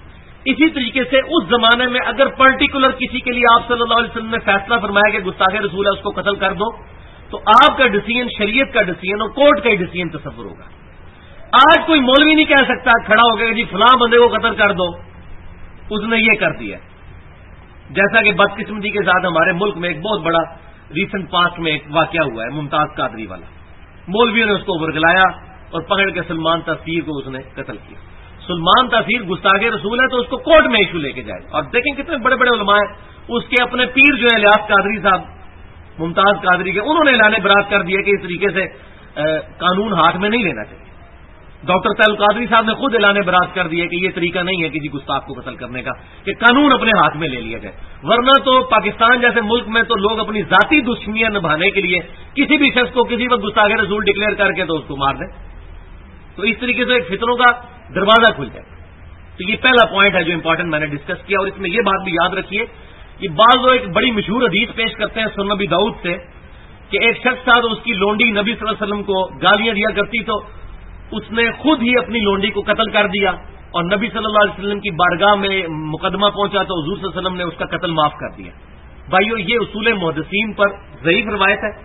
اسی طریقے سے اس زمانے میں اگر پرٹیکولر کسی کے لیے آپ صلی اللہ علیہ وسلم نے فیصلہ فرمایا کہ گستاخ رسول ہے اس کو قتل کر دو، تو آپ کا ڈیسیژن شریعت کا ڈیسیژن اور کورٹ کا ہی ڈیسیژن تصور ہوگا. آج کوئی مولوی نہیں کہہ سکتا کھڑا ہو گیا جی فلاں بندے کو قتل کر دو، اس نے یہ کر دیا. جیسا کہ بدقسمتی کے ساتھ ہمارے ملک میں ایک بہت بڑا ریسنٹ پاسٹ میں ایک واقعہ ہوا ہے، ممتاز قادری والا. مولویوں نے اس کو ورگلایا اور پکڑ کے سلمان تاثیر کو اس نے قتل کیا. سلمان تاثیر گستاخ رسول ہے تو اس کو کورٹ میں ایشو لے کے جائے. اور دیکھیں کتنے بڑے بڑے علماء ہیں، اس کے اپنے پیر جو ہے الیاس قادری صاحب ممتاز قادری کے، انہوں نے اعلان برات کر دیا کہ اس طریقے سے قانون ہاتھ میں نہیں لینا چاہیے. ڈاکٹر طیب القادری صاحب نے خود اعلان برات کر دیا کہ یہ طریقہ نہیں ہے کسی گستاخ کو قتل کرنے کا، کہ قانون اپنے ہاتھ میں لے لیا جائے. ورنہ تو پاکستان جیسے ملک میں تو لوگ اپنی ذاتی دشمنیاں نبھانے کے لیے کسی بھی شخص کو کسی وقت گستاخ رسول ڈکلیئر کر کے تو اس کو مار دیں. تو اس طریقے سے ایک فتنوں کا دروازہ کھل جائے. تو یہ پہلا پوائنٹ ہے جو امپورٹنٹ میں نے ڈسکس کیا. اور اس میں یہ بات بھی یاد رکھیے کہ بعض لوگ ایک بڑی مشہور حدیث پیش کرتے ہیں سنن نبی داؤد سے کہ ایک شخص تھا تو اس کی لونڈی نبی صلی اللہ علیہ وسلم کو گالیاں دیا کرتی، تو اس نے خود ہی اپنی لونڈی کو قتل کر دیا اور نبی صلی اللہ علیہ وسلم کی بارگاہ میں مقدمہ پہنچا تو حضور صلی اللہ علیہ وسلم نے اس کا قتل معاف کر دیا. بھائیو یہ اصول محدثین پر ضعیف روایت ہے،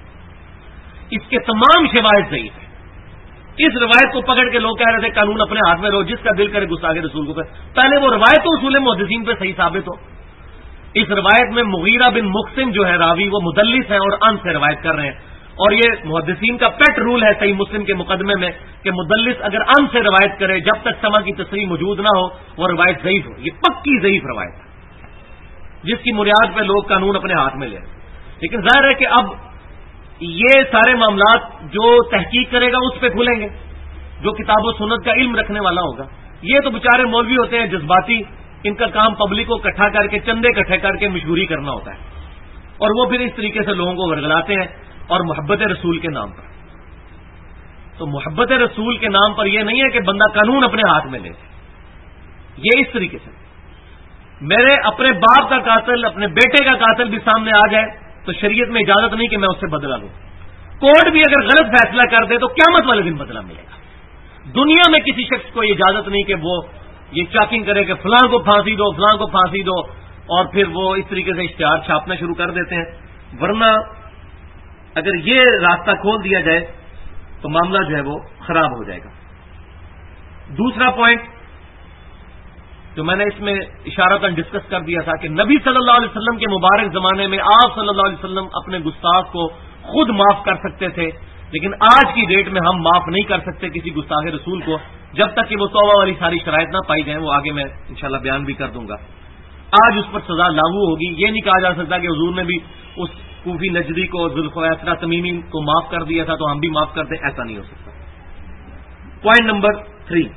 اس کے تمام شواہد ضعیف ہے. اس روایت کو پکڑ کے لوگ کہہ رہے تھے قانون اپنے ہاتھ میں رہو، جس کا دل کرے گستاخ رسول کو پہلے وہ روایت تو اصول محدثین پہ صحیح ثابت ہو. اس روایت میں مغیرہ بن مقسم جو ہے راوی وہ مدلس ہیں اور ان سے روایت کر رہے ہیں، اور یہ محدثین کا پیٹ رول ہے صحیح مسلم کے مقدمے میں کہ مدلس اگر ان سے روایت کرے جب تک سما کی تصریح موجود نہ ہو وہ روایت ضعیف ہو. یہ پکی ضعیف روایت ہے جس کی بنیاد پہ لوگ قانون اپنے ہاتھ میں لے رہے. لیکن ظاہر ہے کہ اب یہ سارے معاملات جو تحقیق کرے گا اس پہ کھلیں گے، جو کتاب و سنت کا علم رکھنے والا ہوگا. یہ تو بیچارے مولوی ہوتے ہیں جذباتی، ان کا کام پبلک کو اکٹھا کر کے چندے اکٹھے کر کے مشہوری کرنا ہوتا ہے، اور وہ پھر اس طریقے سے لوگوں کو ورگلاتے ہیں اور محبت رسول کے نام پر. تو محبت رسول کے نام پر یہ نہیں ہے کہ بندہ قانون اپنے ہاتھ میں لے، یہ اس طریقے سے میرے اپنے باپ کا قاتل اپنے بیٹے کا قاتل بھی سامنے آ جائے تو شریعت میں اجازت نہیں کہ میں اس سے بدلہ لوں. کورٹ بھی اگر غلط فیصلہ کر دے تو قیامت والے دن بدلہ ملے گا. دنیا میں کسی شخص کو یہ اجازت نہیں کہ وہ یہ چاکنگ کرے کہ فلاں کو پھانسی دو فلاں کو پھانسی دو اور پھر وہ اس طریقے سے اشتہار چھاپنا شروع کر دیتے ہیں. ورنہ اگر یہ راستہ کھول دیا جائے تو معاملہ جو ہے وہ خراب ہو جائے گا. دوسرا پوائنٹ جو میں نے اس میں اشارتاً ڈسکس کر دیا تھا کہ نبی صلی اللہ علیہ وسلم کے مبارک زمانے میں آپ صلی اللہ علیہ وسلم اپنے گستاخ کو خود معاف کر سکتے تھے، لیکن آج کی ڈیٹ میں ہم معاف نہیں کر سکتے کسی گستاخ رسول کو جب تک کہ وہ توبہ والی ساری شرائط نہ پائی جائیں. وہ آگے میں انشاءاللہ بیان بھی کر دوں گا. آج اس پر سزا لاگو ہوگی. یہ نہیں کہا جا سکتا کہ حضور نے بھی اس کوفی نجدی کو ذوالخویسرہ تمیمی کو معاف کر دیا تھا تو ہم بھی معاف کرتے، ایسا نہیں ہو سکتا. پوائنٹ نمبر 3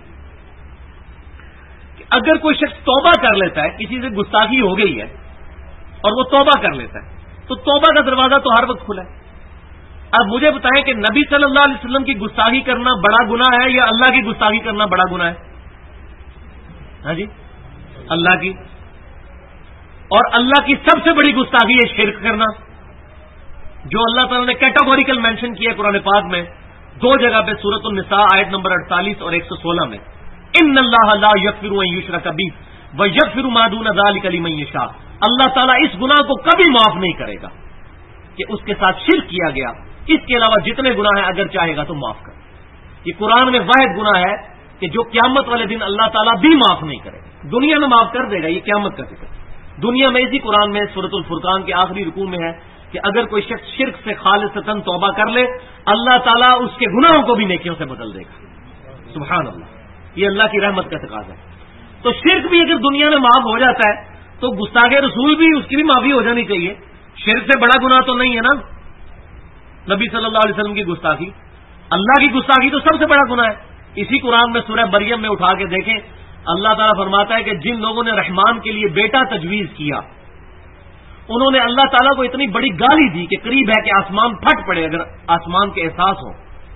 کہ اگر کوئی شخص توبہ کر لیتا ہے، کسی سے گستاخی ہو گئی ہے اور وہ توبہ کر لیتا ہے تو توبہ کا دروازہ تو ہر وقت کھلا ہے. اب مجھے بتائیں کہ نبی صلی اللہ علیہ وسلم کی گستاخی کرنا بڑا گناہ ہے یا اللہ کی گستاخی کرنا بڑا گناہ ہے؟ ہاں جی، اللہ کی. اور اللہ کی سب سے بڑی گستاخی ہے شرک کرنا، جو اللہ تعالیٰ نے کیٹاگوریکل مینشن کیا ہے قرآن پاک میں 2 جگہ پہ، سورۃ النساء آیت نمبر 48 اور 116 میں. ان اللہ لا یغفر ان یشرک بہ ویغفر ما دون ذلک لمن یشاء. اللہ تعالیٰ اس گناہ کو کبھی معاف نہیں کرے گا کہ اس کے ساتھ شرک کیا گیا، اس کے علاوہ جتنے گناہ ہیں اگر چاہے گا تو معاف کر. یہ قرآن میں واحد گناہ ہے کہ جو قیامت والے دن اللہ تعالیٰ بھی معاف نہیں کرے گا. دنیا میں معاف کر دے گا، یہ قیامت کا ذکر. دنیا میں اسی قرآن میں سورۃ الفرقان کے آخری رکوع میں ہے کہ اگر کوئی شخص شرک سے خالصتاً توبہ کر لے اللہ تعالیٰ اس کے گناہوں کو بھی نیکیوں سے بدل دے گا. سبحان اللہ، یہ اللہ کی رحمت کا تقاضا ہے. تو شرک بھی اگر دنیا میں معاف ہو جاتا ہے تو گستاخ رسول بھی اس کی بھی معافی ہو جانی چاہیے. شرک سے بڑا گناہ تو نہیں ہے نا نبی صلی اللہ علیہ وسلم کی گستاخی. اللہ کی گستاخی تو سب سے بڑا گناہ ہے. اسی قرآن میں سورہ مریم میں اٹھا کے دیکھیں، اللہ تعالیٰ فرماتا ہے کہ جن لوگوں نے رحمان کے لیے بیٹا تجویز کیا انہوں نے اللہ تعالیٰ کو اتنی بڑی گالی دی کہ قریب ہے کہ آسمان پھٹ پڑے اگر آسمان کے احساس ہو،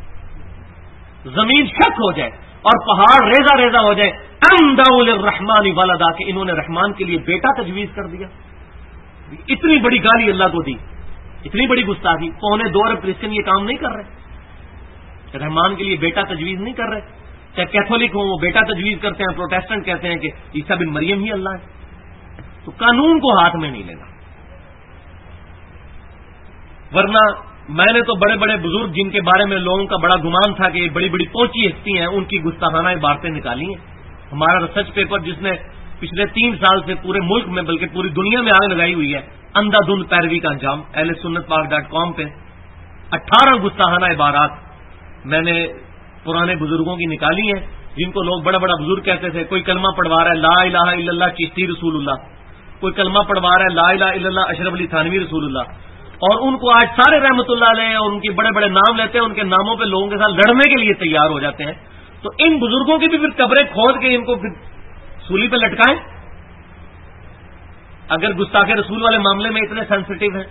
زمین شک ہو جائے اور پہاڑ ریزہ ریزہ ہو جائے. اندعوا للرحمن ولدا کہ انہوں نے رحمان کے لیے بیٹا تجویز کر دیا. اتنی بڑی گالی اللہ کو دی، اتنی بڑی گستاخی. 2.25 ارب کرسچن یہ کام نہیں کر رہے، رحمان کے لیے بیٹا تجویز نہیں کر رہے. چاہے کیتھولک ہوں وہ بیٹا تجویز کرتے ہیں، پروٹیسٹنٹ کہتے ہیں کہ عیسیٰ بن مریم ہی اللہ ہے. تو قانون کو ہاتھ میں نہیں لینا. ورنہ میں نے تو بڑے بڑے بزرگ جن کے بارے میں لوگوں کا بڑا گمان تھا کہ یہ بڑی بڑی پہنچی ہستی ہیں، ان کی گستاخانہ عبارتیں نکالی ہیں. ہمارا ریسرچ پیپر جس نے پچھلے 3 سال سے پورے ملک میں بلکہ پوری دنیا میں آگ لگائی ہوئی ہے، اندھا دھند پیروی کا انجام، ahlsunnatpark.com پہ 18 گستاخانہ عبارات میں نے پرانے بزرگوں کی نکالی ہیں، جن کو لوگ بڑا بڑا بزرگ کہتے تھے. کوئی کلمہ پڑھوا رہا ہے لا الہ الا اللہ چشتی رسول اللہ، کوئی کلمہ پڑھوا رہا ہے لا الہ الا اللہ اشرف علی تھانوی رسول اللہ، اور ان کو آج سارے رحمت اللہ علیہ اور ان کے بڑے بڑے نام لیتے ہیں، ان کے ناموں پہ لوگوں کے ساتھ لڑنے کے لیے تیار ہو جاتے ہیں. تو ان بزرگوں کی بھی پھر قبریں کھود کے ان کو پھر سولی پہ لٹکائیں. اگر گستاخ رسول والے معاملے میں اتنے سینسٹیو ہیں،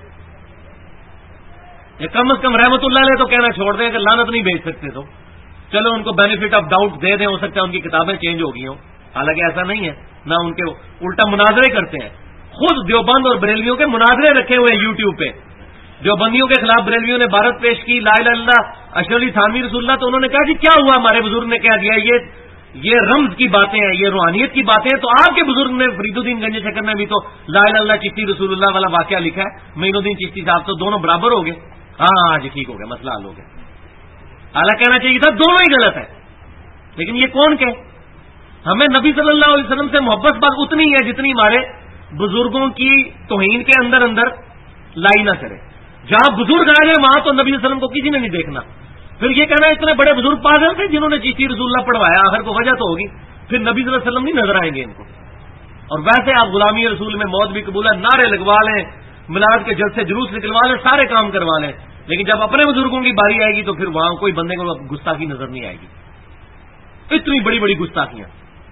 یا کم از کم رحمت اللہ علیہ تو کہنا چھوڑ دیں کہ لعنت نہیں بھیج سکتے تو چلو ان کو بینیفٹ آف ڈاؤٹ دے دیں، ہو سکتا ہے ان کی کتابیں چینج ہو گئی ہوں. حالانکہ ایسا نہیں ہے، نہ ان کے الٹا مناظرے کرتے ہیں. خود دیوبند اور بریلویوں کے مناظرے رکھے ہوئے ہیں یوٹیوب پہ. دیوبندیوں کے خلاف بریلویوں نے عبارت پیش کی لا الہ الا اللہ اشرف علی تھانوی رسول اللہ، تو انہوں نے کہا جی کیا ہوا، ہمارے بزرگ نے کہہ دیا یہ رمز کی باتیں ہیں، یہ روحانیت کی باتیں ہیں. تو آپ کے بزرگ نے فرید الدین گنج شکر نے بھی تو لا الہ الا اللہ چشتی رسول اللہ والا واقعہ لکھا ہے. معین الدین چشتی صاحب تو دونوں برابر ہو گئے. ہاں جی ٹھیک ہو گیا، مسئلہ حل ہو گیا. حالانکہ کہنا چاہیے تھا دونوں ہی غلط ہے. لیکن یہ کون کہ ہمیں نبی صلی اللہ علیہ وسلم سے محبت بات اتنی ہے جتنی ہمارے بزرگوں کی توہین کے اندر لائی نہ کرے. جہاں بزرگ آ جائے وہاں تو نبی صلی اللہ علیہ وسلم کو کسی نے نہیں دیکھنا. پھر یہ کہنا اتنے بڑے بزرگ پاگل تھے جنہوں نے چشتی رسول اللہ پڑھوایا، آخر کو وجہ تو ہوگی. پھر نبی صلی اللہ علیہ وسلم نہیں نظر آئیں گے ان کو. اور ویسے آپ غلامی رسول میں موت بھی قبول ہے، نعرے لگوا لیں، میلاد کے جلسے جلوس نکلوا لیں، سارے کام کروا لیں، لیکن جب اپنے بزرگوں کی باری آئے گی تو پھر وہاں کوئی بندے کو گستاخی نظر نہیں آئے گی. اتنی بڑی بڑی گستاخیاں.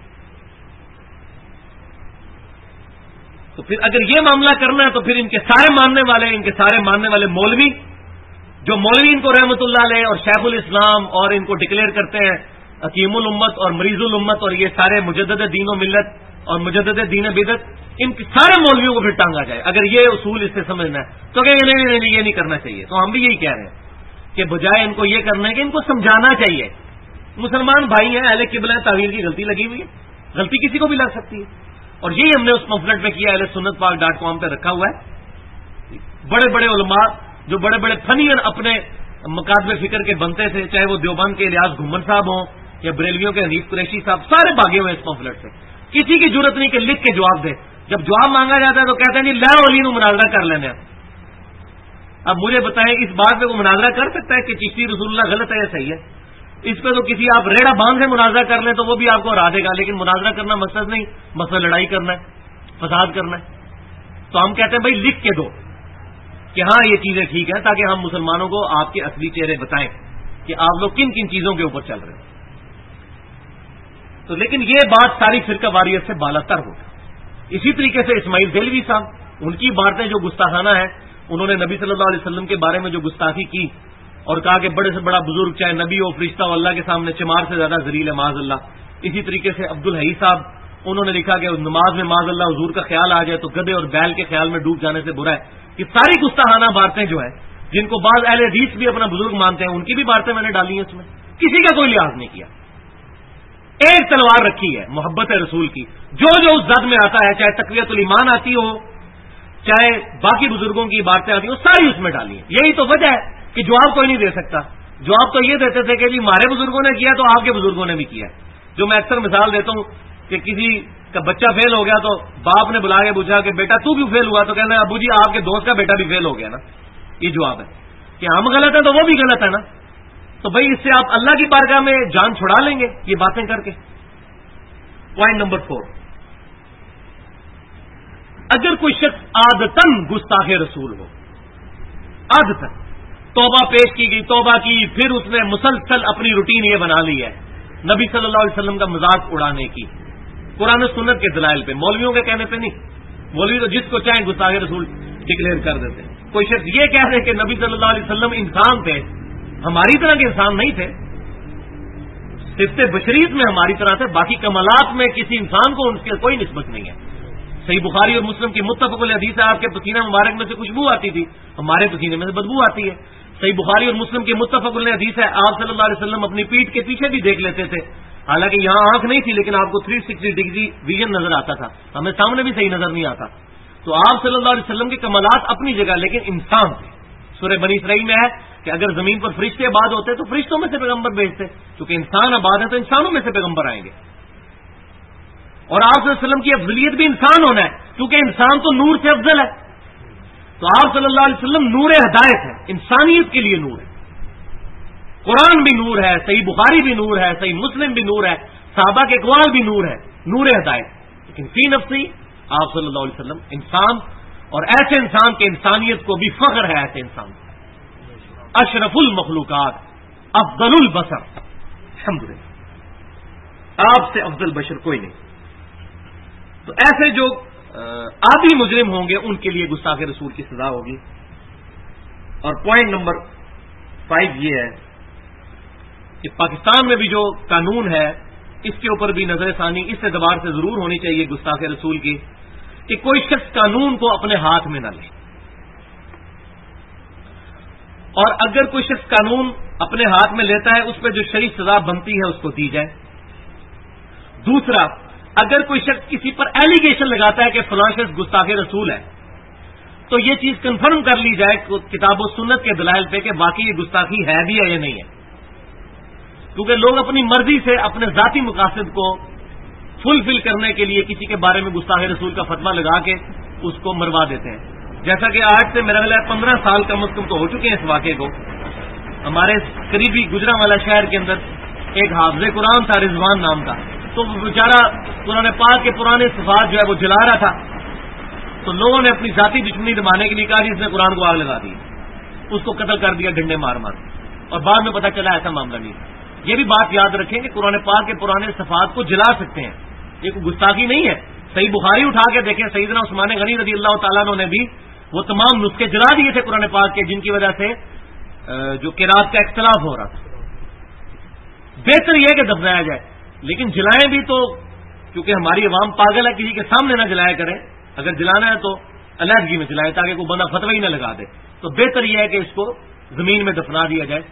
تو پھر اگر یہ معاملہ کرنا ہے تو پھر ان کے سارے ماننے والے مولوی جو مولوی ان کو رحمت اللہ علیہ اور شیخ الاسلام اور ان کو ڈکلیئر کرتے ہیں حکیم الامت اور مریض الامت اور یہ سارے مجدد دین و ملت اور مجدد دین بدعت، ان سارے مولویوں کو پھر ٹانگا جائے. اگر یہ اصول اس سے سمجھنا ہے تو کہ نہیں یہ نہیں کرنا چاہیے. تو ہم بھی یہی کہہ رہے ہیں کہ بجائے ان کو یہ کرنا ہے کہ ان کو سمجھانا چاہیے. مسلمان بھائی ہیں، اہل قبلہ ہیں، تعویل کی غلطی لگی ہوئی ہے، غلطی کسی کو بھی لگ سکتی ہے. اور یہی ہم نے اس پمفلٹ میں کیا، ahlsunnatpark.com پہ رکھا ہوا ہے. بڑے بڑے علماء جو بڑے بڑے فنی اپنے مکاتب فکر کے بنتے تھے، چاہے وہ دیوبند کے الیاس گھمن صاحب ہوں یا بریلویوں کے حنیف قریشی صاحب، سارے بھاگے ہوئے اس پمفلٹ سے. کسی کی ضرورت نہیں کہ لکھ کے جواب دے. جب جواب مانگا جاتا ہے تو کہتے ہیں لا ولی نو مناظرہ کر لینے. اب مجھے بتائیں اس بات پہ وہ مناظرہ کر سکتا ہے کہ چشتی رسول اللہ غلط ہے یا صحیح ہے؟ اس پہ تو کسی آپ ریڑا باندھ سے مناظرہ کر لیں تو وہ بھی آپ کو ہرا دے گا. لیکن مناظرہ کرنا مقصد نہیں، مسئلہ لڑائی کرنا ہے، فساد کرنا ہے. تو ہم کہتے ہیں بھائی لکھ کے دو کہ ہاں یہ چیزیں ٹھیک ہیں، تاکہ ہم مسلمانوں کو آپ کے اصلی چہرے بتائیں کہ آپ لوگ کن کن چیزوں کے اوپر چل رہے ہیں. تو لیکن یہ بات ساری فرقہ واریت سے بالاتر ہوگی. اسی طریقے سے اسماعیل دہلوی صاحب، ان کی باتیں جو گستاخانہ ہیں، انہوں نے نبی صلی اللہ علیہ وسلم کے بارے میں جو گستاخی کی اور کہا کہ بڑے سے بڑا بزرگ چاہے نبی ہو فرشتہ ہو اللہ کے سامنے چمار سے زیادہ ذلیل ہے معاذ اللہ. اسی طریقے سے عبدالحی صاحب، انہوں نے لکھا کہ نماز میں معاذ اللہ حضور کا خیال آ جائے تو گدے اور بیل کے خیال میں ڈوب جانے سے برا ہے. یہ ساری گستاخانہ باتیں جو ہیں جن کو بعض اہل حدیث بھی اپنا بزرگ مانتے ہیں، ان کی بھی باتیں میں نے ڈالی ہیں اس میں. کسی کا کوئی لحاظ نہیں کیا. ایک تلوار رکھی ہے محبت رسول کی. جو اس زد میں آتا ہے، چاہے تقویت الایمان آتی ہو، چاہے باقی بزرگوں کی باتیں آتی ہوں، ساری اس میں ڈالی ہیں. یہی تو وجہ ہے کہ جواب کوئی نہیں دے سکتا. جواب تو یہ دیتے تھے کہ جی ہمارے بزرگوں نے کیا تو آپ کے بزرگوں نے بھی کیا. جو میں اکثر مثال دیتا ہوں کہ کسی کا بچہ فیل ہو گیا تو باپ نے بلا کے پوچھا کہ بیٹا تو کیوں فیل ہوا؟ تو کہنا ہے ابو جی آپ کے دوست کا بیٹا بھی فیل ہو گیا نا. یہ جواب ہے کہ ہم غلط ہیں تو وہ بھی غلط ہے نا. تو بھائی اس سے آپ اللہ کی بارگاہ میں جان چھڑا لیں گے یہ باتیں کر کے. پوائنٹ نمبر 4، اگر کوئی شخص عادتاً گستاخ رسول ہو، عادتاً توبہ پیش کی گئی، توبہ کی، پھر اس نے مسلسل اپنی روٹین یہ بنا لی ہے نبی صلی اللہ علیہ وسلم کا مذاق اڑانے کی، قرآن و سنت کے دلائل پہ، مولویوں کے کہنے پہ نہیں. مولوی تو جس کو چاہیں گستاخ رسول ڈکلیئر کر دیتے ہیں. کوئی شخص یہ کہہ دے کہ نبی صلی اللہ علیہ وسلم انسان تھے، ہماری طرح کے انسان نہیں تھے، صفت بشریت میں ہماری طرح تھے، باقی کمالات میں کسی انسان کو ان کی کوئی نسبت نہیں ہے. صحیح بخاری اور مسلم کی متفق علیہ حدیث ہے، آپ کے پسینہ مبارک میں سے خوشبو آتی تھی، ہمارے پسینے میں سے بدبو آتی ہے. صحیح بخاری اور مسلم کی متفق علیہ حدیث ہے، آپ صلی اللہ علیہ وسلم اپنی پیٹھ کے پیچھے بھی دیکھ لیتے تھے، حالانکہ یہاں آنکھ نہیں تھی لیکن آپ کو 360 ڈگری ویژن نظر آتا تھا، ہمیں سامنے بھی صحیح نظر نہیں آتا. تو آپ صلی اللہ علیہ وسلم کے کمالات اپنی جگہ، لیکن انسان تھے. سورہ بنی اسرائیل میں ہے کہ اگر زمین پر فرشتے آباد ہوتے تو فرشتوں میں سے پیغمبر بھیجتے، کیونکہ انسان آباد ہے تو انسانوں میں سے پیغمبر آئیں گے. اور آپ صلی اللہ علیہ وسلم کی افضلیت بھی انسان ہونا ہے، کیونکہ انسان تو نور سے افضل ہے. تو آپ صلی اللہ علیہ وسلم نور ہدایت ہے، انسانیت کے لیے نور ہے. قرآن بھی نور ہے، صحیح بخاری بھی نور ہے، صحیح مسلم بھی نور ہے، صحابہ کے اقوال بھی نور ہے، نور ہدایت. لیکن فی نفسی آپ صلی اللہ علیہ وسلم انسان، اور ایسے انسان کے انسانیت کو بھی فخر ہے. ایسے انسان اشرف المخلوقات افضل البشر، الحمدللہ آپ سے افضل بشر کوئی نہیں. تو ایسے جو عادی مجرم ہوں گے ان کے لیے گستاخ رسول کی سزا ہوگی. اور پوائنٹ نمبر 5 یہ ہے کہ پاکستان میں بھی جو قانون ہے اس کے اوپر بھی نظر ثانی اس اعتبار سے ضرور ہونی چاہیے گستاخ رسول کی کہ کوئی شخص قانون کو اپنے ہاتھ میں نہ لے، اور اگر کوئی شخص قانون اپنے ہاتھ میں لیتا ہے اس پہ جو شرعی سزا بنتی ہے اس کو دی جائے. دوسرا، اگر کوئی شخص کسی پر ایلیگیشن لگاتا ہے کہ فلاں شخص گستاخ رسول ہے تو یہ چیز کنفرم کر لی جائے کتاب و سنت کے دلائل پہ کہ واقعی یہ گستاخی ہے بھی ہے یا نہیں ہے. کیونکہ لوگ اپنی مرضی سے اپنے ذاتی مقاصد کو فلفل کرنے کے لیے کسی کے بارے میں گستاخ رسول کا فتویٰ لگا کے اس کو مروا دیتے ہیں. جیسا کہ آج سے میرا خیال ہے 15 سال کم از کم تو ہو چکے ہیں اس واقعے کو. ہمارے قریبی گجرانوالا شہر کے اندر ایک حافظ قرآن تھا رضوان نام کا، تو وہ بیچارہ قرآن پاک کے پرانے صفات جو ہے وہ جلا رہا تھا. تو لوگوں نے اپنی ذاتی دشمنی دبانے کے لیے کہا جس نے قرآن کو آگ لگا دی، اس کو قتل کر دیا ڈنڈے مار مار. اور بعد میں پتہ چلا ایسا معاملہ نہیں. یہ بھی بات یاد رکھیں کہ قرآن پاک کے پرانے صفات کو جلا سکتے ہیں، یہ کوئی گستاخی نہیں ہے. صحیح بخاری اٹھا کے دیکھیں، سیدنا عثمان غنی رضی اللہ تعالیٰ عنہ نے بھی وہ تمام نسخے جلا دیے تھے قرآن پاک کے جن کی وجہ سے جو قرات کا اختلاف ہو رہا تھا. بہتر یہ کہ دفنایا جائے، لیکن جلائیں بھی تو، کیونکہ ہماری عوام پاگل ہے، کسی کے سامنے نہ جلایا کریں. اگر جلانا ہے تو علیحدگی میں جلائیں تاکہ کوئی بندہ فتوی نہ لگا دے. تو بہتر یہ ہے کہ اس کو زمین میں دفنا دیا جائے.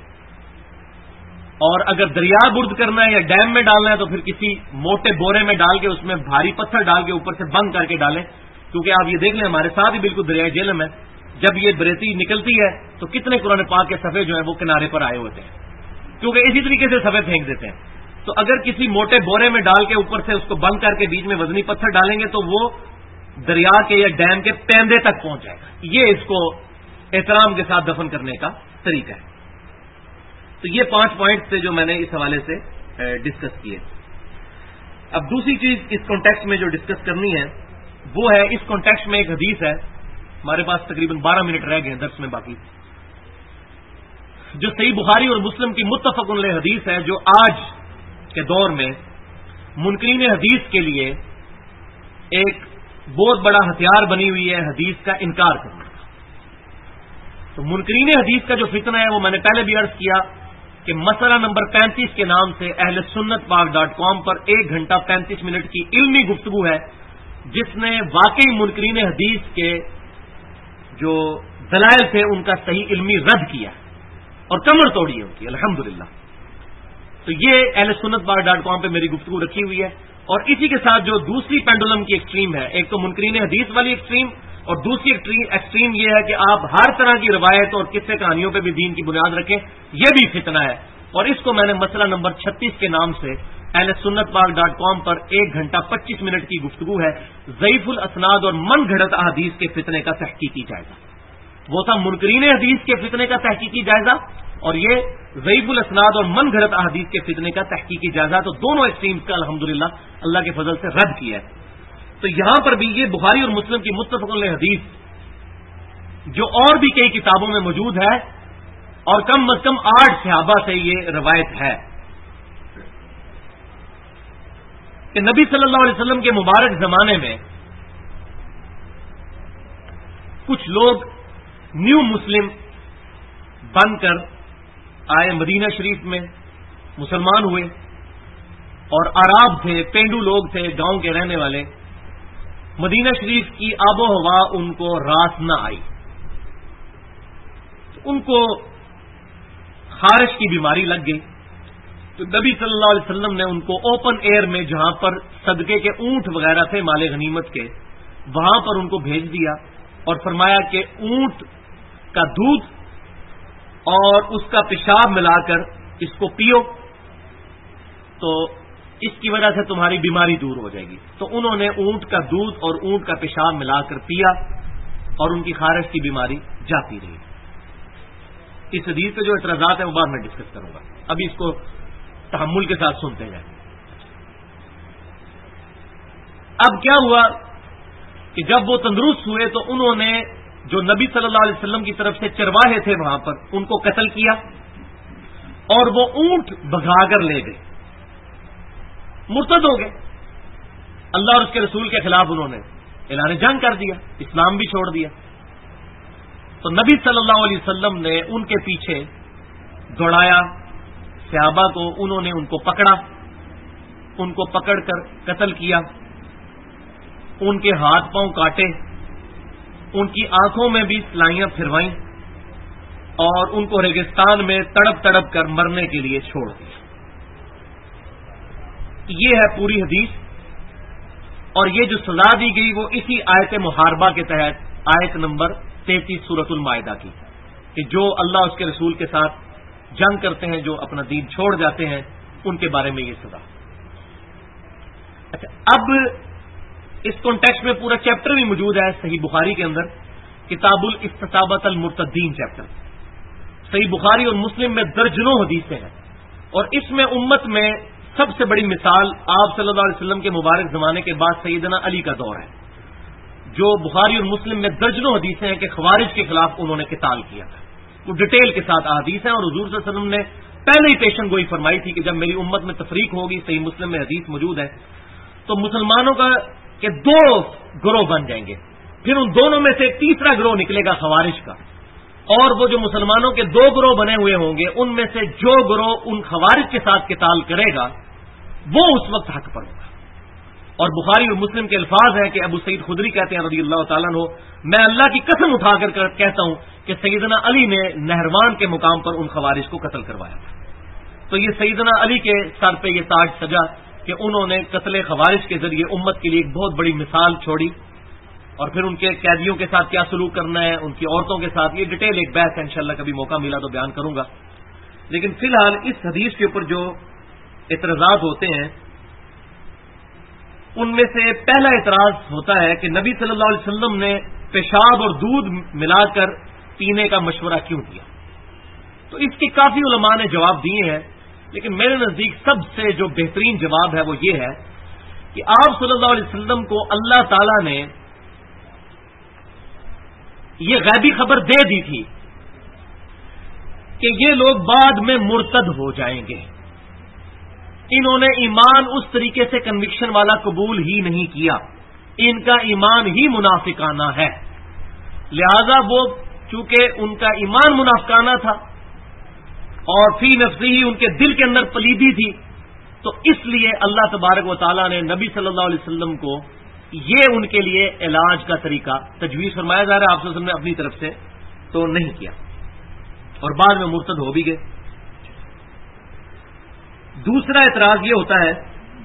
اور اگر دریا برد کرنا ہے یا ڈیم میں ڈالنا ہے تو پھر کسی موٹے بورے میں ڈال کے اس میں بھاری پتھر ڈال کے اوپر سے بند کر کے ڈالیں. کیونکہ آپ یہ دیکھ لیں ہمارے ساتھ ہی بالکل دریائے جہلم ہے، جب یہ بریتی نکلتی ہے تو کتنے قرآن پاک کے صفحے جو ہیں وہ کنارے پر آئے ہوتے ہیں، کیونکہ اسی طریقے سے صفحے پھینک دیتے ہیں. تو اگر کسی موٹے بورے میں ڈال کے اوپر سے اس کو بند کر کے بیچ میں وزنی پتھر ڈالیں گے تو وہ دریا کے یا ڈیم کے پیندے تک پہنچ جائے گا. یہ اس کو احترام کے ساتھ دفن کرنے کا طریقہ ہے. تو یہ 5 پوائنٹ تھے جو میں نے اس حوالے سے ڈسکس کیے. اب دوسری چیز اس کانٹیکسٹ میں جو ڈسکس کرنی ہے وہ ہے، اس کانٹیکسٹ میں ایک حدیث ہے، ہمارے پاس تقریباً 12 منٹ رہ گئے ہیں درس میں باقی، جو صحیح بخاری اور مسلم کی متفق علیہ حدیث ہے، جو آج کے دور میں منکرین حدیث کے لیے ایک بہت بڑا ہتھیار بنی ہوئی ہے حدیث کا انکار کرنا. تو منکرین حدیث کا جو فتنہ ہے وہ میں نے پہلے بھی عرض کیا کہ مسئلہ نمبر 35 کے نام سے اہل سنت پاک.com پر 1 گھنٹہ 35 منٹ کی علمی گفتگو ہے جس نے واقعی منکرین حدیث کے جو دلائل تھے ان کا صحیح علمی رد کیا اور کمر توڑی ہے ان کی، الحمدللہ. تو یہ اہل سنت پاک.com پہ میری گفتگو رکھی ہوئی ہے. اور اسی کے ساتھ جو دوسری پینڈولم کی ایکسٹریم ہے، ایک تو منکرین حدیث والی ایکسٹریم اور دوسری ایکسٹریم یہ ہے کہ آپ ہر طرح کی روایت اور قصے کہانیوں پہ بھی دین کی بنیاد رکھیں، یہ بھی فتنہ ہے. اور اس کو میں نے مسئلہ نمبر 36 کے نام سے اہل سنت پاک.com پر 1 گھنٹہ 25 منٹ کی گفتگو ہے، ضعیف الاسناد اور من گھڑت احادیث کے فتنے کا تحقیقی جائزہ. وہ تھا منکرین حدیث کے فتنے کا تحقیقی جائزہ، اور یہ ضعیف الاسناد اور من گھڑت احادیث کے فتنے کا تحقیقی جائزہ. تو دونوں ایکسٹریمز کا الحمدللہ اللہ کے فضل سے رد کیا ہے. تو یہاں پر بھی یہ بخاری اور مسلم کی متفق علیہ حدیث جو اور بھی کئی کتابوں میں موجود ہے، اور کم از کم 8 صحابہ سے یہ روایت ہے کہ نبی صلی اللہ علیہ وسلم کے مبارک زمانے میں کچھ لوگ نیو مسلم بن کر آئے مدینہ شریف میں، مسلمان ہوئے، اور عرب تھے، پینڈو لوگ تھے، گاؤں کے رہنے والے. مدینہ شریف کی آب و ہوا ان کو راس نہ آئی، ان کو خارش کی بیماری لگ گئی. تو نبی صلی اللہ علیہ وسلم نے ان کو اوپن ایئر میں جہاں پر صدقے کے اونٹ وغیرہ تھے مال غنیمت کے، وہاں پر ان کو بھیج دیا اور فرمایا کہ اونٹ کا دودھ اور اس کا پیشاب ملا کر اس کو پیو تو اس کی وجہ سے تمہاری بیماری دور ہو جائے گی۔ تو انہوں نے اونٹ کا دودھ اور اونٹ کا پیشاب ملا کر پیا اور ان کی خارش کی بیماری جاتی رہی۔ اس حدیث پہ جو اعتراضات ہیں وہ بعد میں ڈسکس کروں گا، ابھی اس کو تحمل کے ساتھ سنتے جائیں۔ اب کیا ہوا کہ جب وہ تندرست ہوئے تو انہوں نے جو نبی صلی اللہ علیہ وسلم کی طرف سے چرواہے تھے وہاں پر ان کو قتل کیا اور وہ اونٹ بھگا کر لے گئے، مرتد ہو گئے، اللہ اور اس کے رسول کے خلاف انہوں نے اعلان جنگ کر دیا، اسلام بھی چھوڑ دیا۔ تو نبی صلی اللہ علیہ وسلم نے ان کے پیچھے دوڑایا صحابہ کو، انہوں نے ان کو پکڑا، ان کو پکڑ کر قتل کیا، ان کے ہاتھ پاؤں کاٹے، ان کی آنکھوں میں بھی سلائیاں پھروائیں اور ان کو ریگستان میں تڑپ تڑپ کر مرنے کے لیے چھوڑ دیا۔ یہ ہے پوری حدیث، اور یہ جو سزا دی گئی وہ اسی آیت محاربہ کے تحت آیت نمبر 33 سورۃ المائدہ کی، کہ جو اللہ اس کے رسول کے ساتھ جنگ کرتے ہیں، جو اپنا دین چھوڑ جاتے ہیں، ان کے بارے میں یہ سزا۔ اچھا، اب اس کانٹیکسٹ میں پورا چیپٹر بھی موجود ہے صحیح بخاری کے اندر، کتاب الاستتابۃ المرتدین چیپٹر۔ صحیح بخاری اور مسلم میں درجنوں حدیثیں ہیں، اور اس میں امت میں سب سے بڑی مثال آپ صلی اللہ علیہ وسلم کے مبارک زمانے کے بعد سیدنا علی کا دور ہے، جو بخاری اور مسلم میں درجنوں حدیثیں ہیں کہ خوارج کے خلاف انہوں نے قتال کیا تھا۔ وہ ڈیٹیل کے ساتھ احادیث ہیں، اور حضور صلی اللہ علیہ وسلم نے پہلے ہی پیشن گوئی فرمائی تھی کہ جب میری امت میں تفریق ہوگی، صحیح مسلم میں حدیث موجود ہے، تو مسلمانوں کا کہ دو گروہ بن جائیں گے، پھر ان دونوں میں سے ایک تیسرا گروہ نکلے گا خوارج کا، اور وہ جو مسلمانوں کے دو گروہ بنے ہوئے ہوں گے ان میں سے جو گروہ ان خوارج کے ساتھ قتال کرے گا وہ اس وقت حق پر ہوگا۔ اور بخاری اور مسلم کے الفاظ ہیں کہ ابو سعید خدری کہتے ہیں رضی اللہ تعالیٰ عنہ، میں اللہ کی قسم اٹھا کر کہتا ہوں کہ سیدنا علی نے نہروان کے مقام پر ان خوارج کو قتل کروایا تھا۔ تو یہ سیدنا علی کے سر پہ یہ تاج سجا کہ انہوں نے قتل خوارج کے ذریعے امت کے لیے ایک بہت بڑی مثال چھوڑی، اور پھر ان کے قیدیوں کے ساتھ کیا سلوک کرنا ہے، ان کی عورتوں کے ساتھ، یہ ڈیٹیل ایک بحث ہے، انشاءاللہ کبھی موقع ملا تو بیان کروں گا۔ لیکن فی الحال اس حدیث کے اوپر جو اعتراضات ہوتے ہیں ان میں سے پہلا اعتراض ہوتا ہے کہ نبی صلی اللہ علیہ وسلم نے پیشاب اور دودھ ملا کر پینے کا مشورہ کیوں دیا؟ تو اس کے کافی علماء نے جواب دیے ہیں، لیکن میرے نزدیک سب سے جو بہترین جواب ہے وہ یہ ہے کہ آپ صلی اللہ علیہ وسلم کو اللہ تعالی نے یہ غیبی خبر دے دی تھی کہ یہ لوگ بعد میں مرتد ہو جائیں گے، انہوں نے ایمان اس طریقے سے کنوکشن والا قبول ہی نہیں کیا، ان کا ایمان ہی منافقانہ ہے، لہذا وہ چونکہ ان کا ایمان منافقانہ تھا اور فی نفسی ہی ان کے دل کے اندر پلیدی تھی، تو اس لیے اللہ تبارک و تعالیٰ نے نبی صلی اللہ علیہ وسلم کو یہ ان کے لیے علاج کا طریقہ تجویز فرمایا جا رہا ہے۔ آپ صلی اللہ علیہ وسلم نے اپنی طرف سے تو نہیں کیا، اور بعد میں مرتد ہو بھی گئے۔ دوسرا اعتراض یہ ہوتا ہے،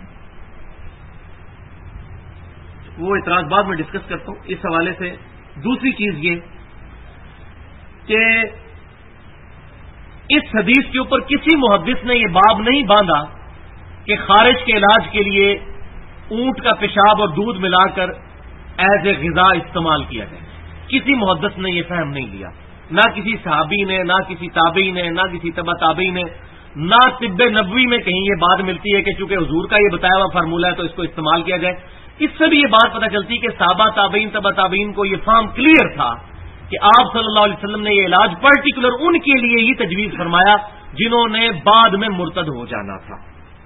وہ اعتراض بعد میں ڈسکس کرتا ہوں اس حوالے سے۔ دوسری چیز یہ کہ اس حدیث کے اوپر کسی محدث نے یہ باب نہیں باندھا کہ خارج کے علاج کے لیے اونٹ کا پیشاب اور دودھ ملا کر ایز اے غذا استعمال کیا جائے، کسی محدث نے یہ فہم نہیں لیا، نہ کسی صحابی نے، نہ کسی تابعی نے، نہ کسی تبع تابعی نے، نہ طب نبوی میں کہیں یہ بات ملتی ہے کہ چونکہ حضور کا یہ بتایا ہوا فارمولہ ہے تو اس کو استعمال کیا جائے۔ اس سے بھی یہ بات پتہ چلتی کہ صحابہ تابعین تبع تابعین کو یہ فہم کلیئر تھا کہ آپ صلی اللہ علیہ وسلم نے یہ علاج پرٹیکولر ان کے لیے ہی تجویز فرمایا جنہوں نے بعد میں مرتد ہو جانا تھا۔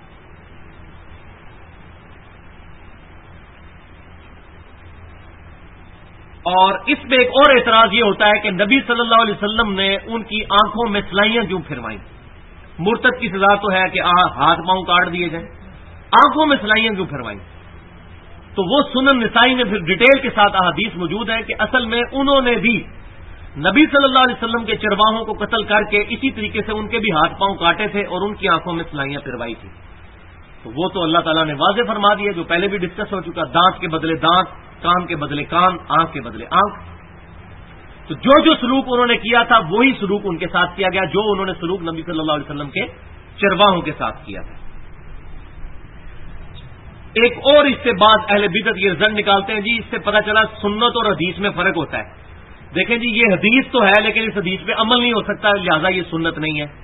اور اس میں ایک اور اعتراض یہ ہوتا ہے کہ نبی صلی اللہ علیہ وسلم نے ان کی آنکھوں میں سلائیاں کیوں پھروائیں؟ مرتد کی سزا تو ہے کہ ہاتھ پاؤں کاٹ دیے جائیں، آنکھوں میں سلائیاں کیوں پھروائیں؟ تو وہ سنن نسائی میں پھر ڈیٹیل کے ساتھ احادیث موجود ہے کہ اصل میں انہوں نے بھی نبی صلی اللہ علیہ وسلم کے چرواہوں کو قتل کر کے اسی طریقے سے ان کے بھی ہاتھ پاؤں کاٹے تھے اور ان کی آنکھوں میں سلائیاں پھروائی تھی. تو وہ تو اللہ تعالیٰ نے واضح فرما دیا، جو پہلے بھی ڈسکس ہو چکا، دانت کے بدلے دانت، کان کے بدلے کان، آنکھ کے بدلے آنکھ. تو جو سلوک انہوں نے کیا تھا وہی سلوک ان کے ساتھ کیا گیا، جو انہوں نے سلوک نبی صلی اللہ علیہ وسلم کے چرواہوں کے ساتھ کیا تھا. ایک اور اس سے بعض اہل بدعت یہ رزلٹ نکالتے ہیں، جی اس سے پتہ چلا سنت اور حدیث میں فرق ہوتا ہے. دیکھیں جی، یہ حدیث تو ہے لیکن اس حدیث پہ عمل نہیں ہو سکتا، لہذا یہ سنت نہیں ہے.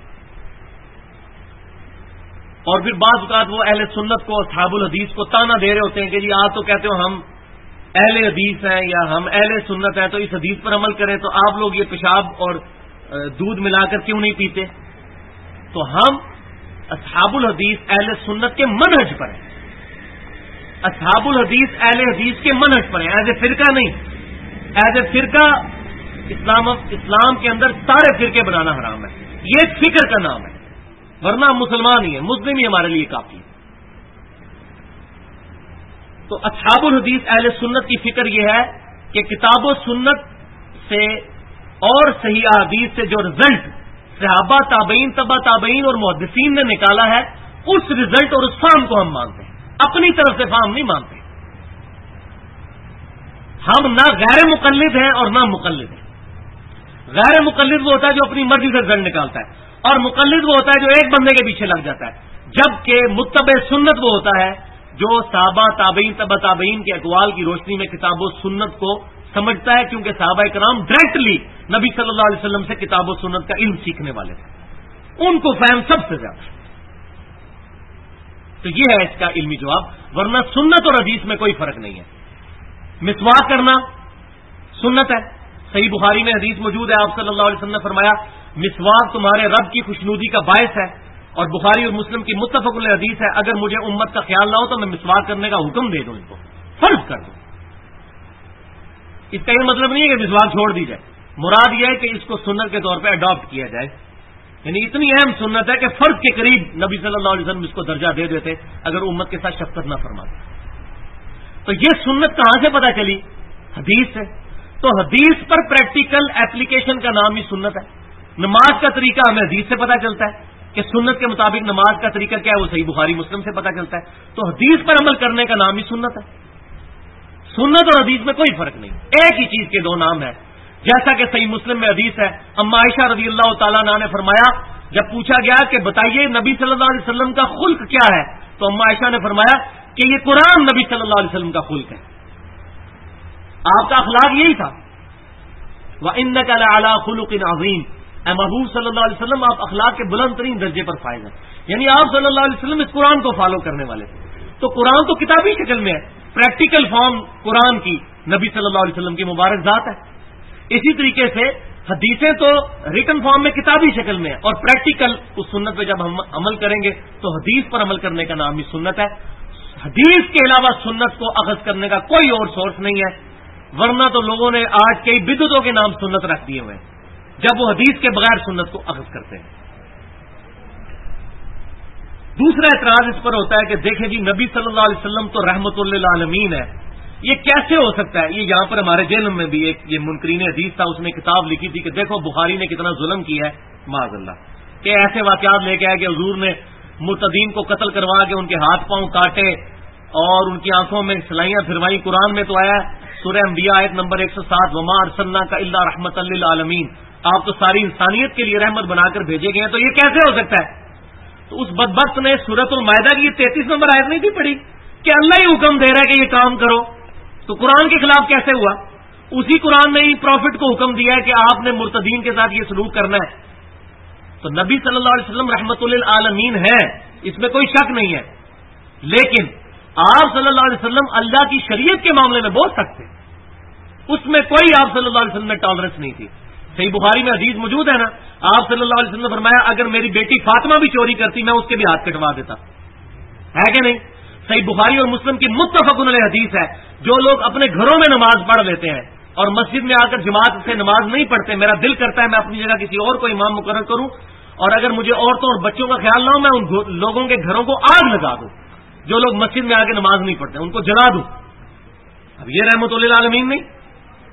اور پھر بعض اوقات وہ اہل سنت کو، اصحاب الحدیث کو تانا دے رہے ہوتے ہیں کہ جی آپ تو کہتے ہو ہم اہل حدیث ہیں یا ہم اہل سنت ہیں، تو اس حدیث پر عمل کریں، تو آپ لوگ یہ پیشاب اور دودھ ملا کر کیوں نہیں پیتے؟ تو ہم اصحاب الحدیث اہل سنت کے منہج پر ہیں، اصحاب الحدیث اہل حدیث کے منہج پر ہیں، ایز اے فرقہ نہیں. ایز اے فرقہ اسلام کے اندر سارے فرقے بنانا حرام ہے، یہ ایک فکر کا نام ہے، ورنہ ہم مسلمان ہی ہیں، مسلم ہی ہمارے لیے کافی ہے. تو اصحاب الحدیث اہل سنت کی فکر یہ ہے کہ کتاب و سنت سے اور صحیح احادیث سے جو رزلٹ صحابہ، تابعین، تبع تابعین اور محدثین نے نکالا ہے، اس رزلٹ اور اس فہم کو ہم مانتے ہیں، اپنی طرف سے فہم نہیں مانتے. ہم نہ غیر مقلد ہیں اور نہ مقلد ہیں. غیر مقلد وہ ہوتا ہے جو اپنی مرضی سے رزلٹ نکالتا ہے، اور مقلد وہ ہوتا ہے جو ایک بندے کے پیچھے لگ جاتا ہے. جبکہ متبع سنت وہ ہوتا ہے جو صحابہ، تابعین، تبع تابعین کے اقوال کی روشنی میں کتاب و سنت کو سمجھتا ہے، کیونکہ صحابہ کرام ڈائریکٹلی نبی صلی اللہ علیہ وسلم سے کتاب و سنت کا علم سیکھنے والے تھے، ان کو فہم سب سے زیادہ. تو یہ ہے اس کا علمی جواب، ورنہ سنت اور حدیث میں کوئی فرق نہیں ہے. مسواک کرنا سنت ہے، صحیح بخاری میں حدیث موجود ہے، آپ صلی اللہ علیہ وسلم نے فرمایا مسواک تمہارے رب کی خوشنودی کا باعث ہے. اور بخاری اور مسلم کی متفق علیہ حدیث ہے، اگر مجھے امت کا خیال نہ ہو تو میں مسواک کرنے کا حکم دے دوں، ان کو فرض کر دوں. اس کا یہ مطلب نہیں ہے کہ مسواک چھوڑ دی جائے، مراد یہ ہے کہ اس کو سنت کے طور پہ اڈاپٹ کیا جائے. یعنی اتنی اہم سنت ہے کہ فرض کے قریب نبی صلی اللہ علیہ وسلم اس کو درجہ دے دیتے اگر امت کے ساتھ شفقت نہ فرماتے. تو یہ سنت کہاں سے پتہ چلی؟ حدیث سے. تو حدیث پر پریکٹیکل ایپلیکیشن کا نام ہی سنت ہے. نماز کا طریقہ ہمیں حدیث سے پتہ چلتا ہے کہ سنت کے مطابق نماز کا طریقہ کیا ہے، وہ صحیح بخاری مسلم سے پتہ چلتا ہے. تو حدیث پر عمل کرنے کا نام ہی سنت ہے. سنت اور حدیث میں کوئی فرق نہیں، ایک ہی چیز کے دو نام ہے. جیسا کہ صحیح مسلم میں حدیث ہے، اما عائشہ رضی اللہ تعالیٰ عنہا نے فرمایا، جب پوچھا گیا کہ بتائیے نبی صلی اللہ علیہ وسلم کا خلق کیا ہے، تو اما عائشہ نے فرمایا کہ یہ قرآن نبی صلی اللہ علیہ وسلم کا خلق ہے. آپ کا اخلاق یہی تھا. وَإِنَّكَ لَعَلَىٰ خُلُقٍ عَظِيمٍ، اے محبوب صلی اللہ علیہ وسلم آپ اخلاق کے بلند ترین درجے پر فائز ہیں. یعنی آپ صلی اللہ علیہ وسلم اس قرآن کو فالو کرنے والے تھے. تو قرآن تو کتابی شکل میں ہے، پریکٹیکل فارم قرآن کی نبی صلی اللہ علیہ وسلم کی مبارک ذات ہے. اسی طریقے سے حدیثیں تو ریٹن فارم میں کتابی شکل میں ہے، اور پریکٹیکل اس سنت پہ جب ہم عمل کریں گے تو حدیث پر عمل کرنے کا نام ہی سنت ہے. حدیث کے علاوہ سنت کو اخذ کرنے کا کوئی اور سورس نہیں ہے، ورنہ تو لوگوں نے آج کئی بدعتوں کے نام سنت رکھ دیے ہوئے ہیں جب وہ حدیث کے بغیر سنت کو اخذ کرتے ہیں. دوسرا اعتراض اس پر ہوتا ہے کہ دیکھیں جی نبی صلی اللہ علیہ وسلم تو رحمت للعالمین ہے، یہ کیسے ہو سکتا ہے؟ یہ یہاں پر ہمارے جیل میں بھی ایک یہ منکرین حدیث تھا، اس نے کتاب لکھی تھی کہ دیکھو بخاری نے کتنا ظلم کیا ہے معاذ اللہ، کہ ایسے واقعات لے کے آئے کہ حضور نے مرتدین کو قتل کروا کے ان کے ہاتھ پاؤں کاٹے اور ان کی آنکھوں میں سلائیاں پھروائی. قرآن میں تو آیا سورہ انبیاء آیت نمبر 107 وما ارسلناک الا رحمۃ للعالمین، آپ تو ساری انسانیت کے لیے رحمت بنا کر بھیجے گئے ہیں. تو یہ کیسے ہو سکتا ہے؟ تو اس بدبخت نے سورۃ المائدہ کی 33 نمبر آیت نہیں تھی پڑھی کہ اللہ ہی حکم دے رہا ہے کہ یہ کام کرو، تو قرآن کے خلاف کیسے ہوا؟ اسی قرآن نے ہی پروفٹ کو حکم دیا ہے کہ آپ نے مرتدین کے ساتھ یہ سلوک کرنا ہے. تو نبی صلی اللہ علیہ وسلم رحمت للعالمین ہے، اس میں کوئی شک نہیں ہے، لیکن آپ صلی اللہ علیہ وسلم اللہ کی شریعت کے معاملے میں بہت سخت تھے، اس میں کوئی آپ صلی اللہ علیہ وسلم میں ٹالرنس نہیں تھی. صحیح بخاری میں حدیث موجود ہے نا، آپ صلی اللہ علیہ وسلم نے فرمایا اگر میری بیٹی فاطمہ بھی چوری کرتی میں اس کے بھی ہاتھ کٹوا دیتا، ہے کہ نہیں؟ صحیح بخاری اور مسلم کی متفق علیہ حدیث ہے، جو لوگ اپنے گھروں میں نماز پڑھ لیتے ہیں اور مسجد میں آ کر جماعت سے نماز نہیں پڑھتے، میرا دل کرتا ہے میں اپنی جگہ کسی اور کو امام مقرر کروں، اور اگر مجھے عورتوں اور بچوں کا خیال نہ ہو میں ان لوگوں کے گھروں کو آگ لگا دوں جو لوگ مسجد میں آ کے نماز نہیں پڑھتے، ان کو جلا دوں. اب یہ رحمت للعالمین نہیں؟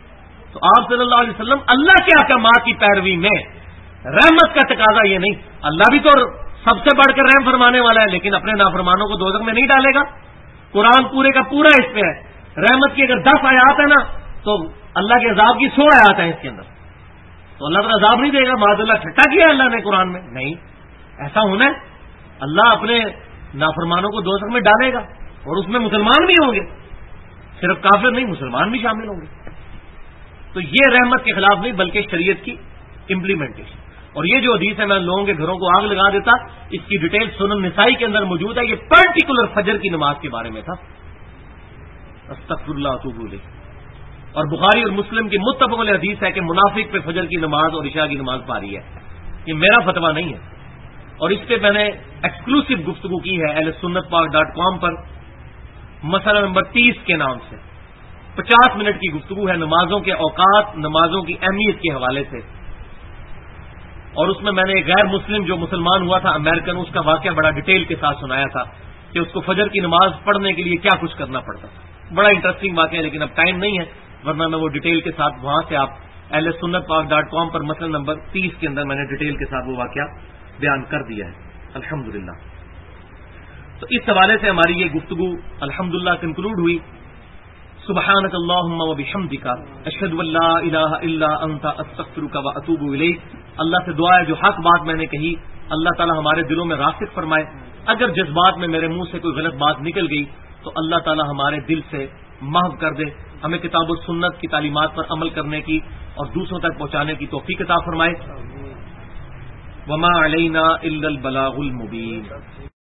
تو آپ صلی اللہ علیہ وسلم اللہ کے احکامات کی پیروی میں رحمت کا تقاضا یہ نہیں، اللہ بھی تو سب سے بڑھ کر رحم فرمانے والا ہے، لیکن اپنے نافرمانوں کو دوزخ میں نہیں ڈالے گا. قرآن پورے کا پورا اس پہ ہے. رحمت کی اگر 10 آیات ہے نا تو اللہ کے عذاب کی 100 آیات ہیں اس کے اندر. تو اللہ تعالیٰ عذاب نہیں دے گا، معاذ اللہ ٹھٹا کیا اللہ نے قرآن میں؟ نہیں، ایسا ہونا ہے. اللہ اپنے نافرمانوں کو دوزخ میں ڈالے گا اور اس میں مسلمان بھی ہوں گے، صرف کافر نہیں، مسلمان بھی شامل ہوں گے. تو یہ رحمت کے خلاف نہیں بلکہ شریعت کی امپلیمنٹیشن. اور یہ جو حدیث ہے میں لوگوں کے گھروں کو آگ لگا دیتا، اس کی ڈیٹیل سنن نسائی کے اندر موجود ہے. یہ پرٹیکولر فجر کی نماز کے بارے میں تھا. استغفر اللہ اتوب الیہ. اور بخاری اور مسلم کی متفق علیہ حدیث ہے کہ منافق پہ فجر کی نماز اور عشاء کی نماز پاری ہے. یہ میرا فتویٰ نہیں ہے، اور اس پہ میں نے ایکسکلوسیو گفتگو کی ہے ahlsunnatpak.com پر، مسئلہ نمبر 30 کے نام سے 50 منٹ کی گفتگو ہے نمازوں کے اوقات، نمازوں کی اہمیت کے حوالے سے. اور اس میں نے ایک غیر مسلم جو مسلمان ہوا تھا امریکن، اس کا واقعہ بڑا ڈیٹیل کے ساتھ سنایا تھا کہ اس کو فجر کی نماز پڑھنے کے لیے کیا کچھ کرنا پڑتا تھا. بڑا انٹرسٹنگ واقعہ ہے، لیکن اب ٹائم نہیں ہے، ورنہ میں وہ ڈیٹیل کے ساتھ وہاں سے آپ ahlsunnatpak.com پر مسئلہ نمبر 30 کے اندر میں نے ڈیٹیل کے ساتھ وہ واقعہ بیان کر دیا ہے الحمدللہ. تو اس حوالے سے ہماری یہ گفتگو الحمدللہ کنکلوڈ ہوئی. سبحانک اللہم و بحمدک اشہد ان لا الہ الا انت استغفرک و اتوب الیک. اللہ سے دعا ہے جو حق بات میں نے کہی اللہ تعالی ہمارے دلوں میں راسخ فرمائے. اگر جس بات میں میرے منہ سے کوئی غلط بات نکل گئی تو اللہ تعالی ہمارے دل سے محو کر دے. ہمیں کتاب و سنت کی تعلیمات پر عمل کرنے کی اور دوسروں تک پہنچانے کی توفیق عطا فرمائے. وما علینا الا البلاغ المبین.